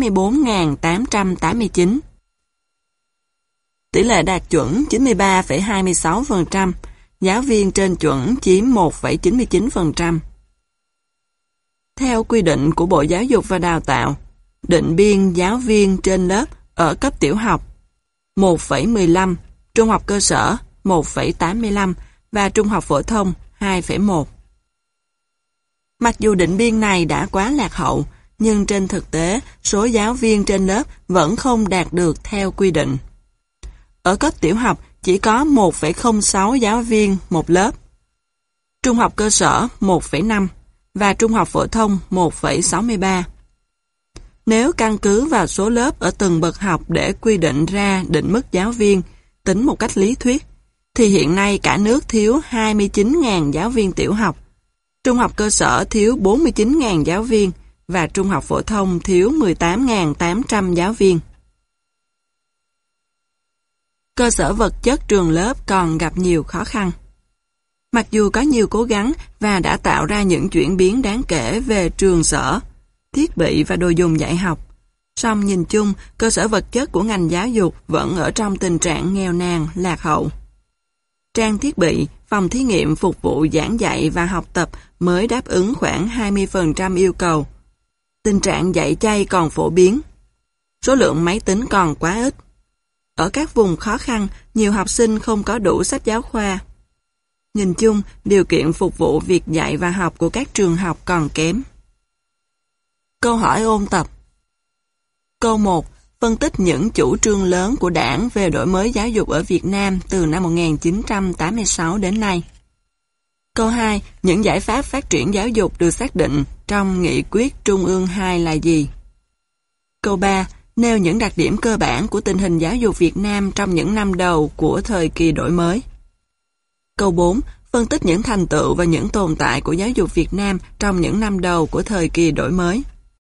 84.889, tỷ lệ đạt chuẩn 93,26%, giáo viên trên chuẩn chiếm 1,99%. Theo quy định của Bộ Giáo dục và Đào tạo, định biên giáo viên trên lớp ở cấp tiểu học 1,15, trung học cơ sở 1,85 và trung học phổ thông 2,1. Mặc dù định biên này đã quá lạc hậu, nhưng trên thực tế, số giáo viên trên lớp vẫn không đạt được theo quy định. Ở cấp tiểu học chỉ có 1,06 giáo viên một lớp, trung học cơ sở 1,5 và trung học phổ thông 1,63. Nếu căn cứ vào số lớp ở từng bậc học để quy định ra định mức giáo viên, tính một cách lý thuyết, thì hiện nay cả nước thiếu 29.000 giáo viên tiểu học, trung học cơ sở thiếu 49.000 giáo viên và trung học phổ thông thiếu 18.800 giáo viên. Cơ sở vật chất trường lớp còn gặp nhiều khó khăn. Mặc dù có nhiều cố gắng và đã tạo ra những chuyển biến đáng kể về trường sở, thiết bị và đồ dùng dạy học, song nhìn chung, cơ sở vật chất của ngành giáo dục vẫn ở trong tình trạng nghèo nàn, lạc hậu. Trang thiết bị, phòng thí nghiệm phục vụ giảng dạy và học tập mới đáp ứng khoảng 20% yêu cầu. Tình trạng dạy chay còn phổ biến. Số lượng máy tính còn quá ít. Ở các vùng khó khăn, nhiều học sinh không có đủ sách giáo khoa. Nhìn chung, điều kiện phục vụ việc dạy và học của các trường học còn kém. Câu hỏi ôn tập. Câu 1. Phân tích những chủ trương lớn của Đảng về đổi mới giáo dục ở Việt Nam từ năm 1986 đến nay. Câu 2. Những giải pháp phát triển giáo dục được xác định trong Nghị quyết Trung ương 2 là gì? Câu 3. Nêu những đặc điểm cơ bản của tình hình giáo dục Việt Nam trong những năm đầu của thời kỳ đổi mới. Câu 4. Phân tích những thành tựu và những tồn tại của giáo dục Việt Nam trong những năm đầu của thời kỳ đổi mới.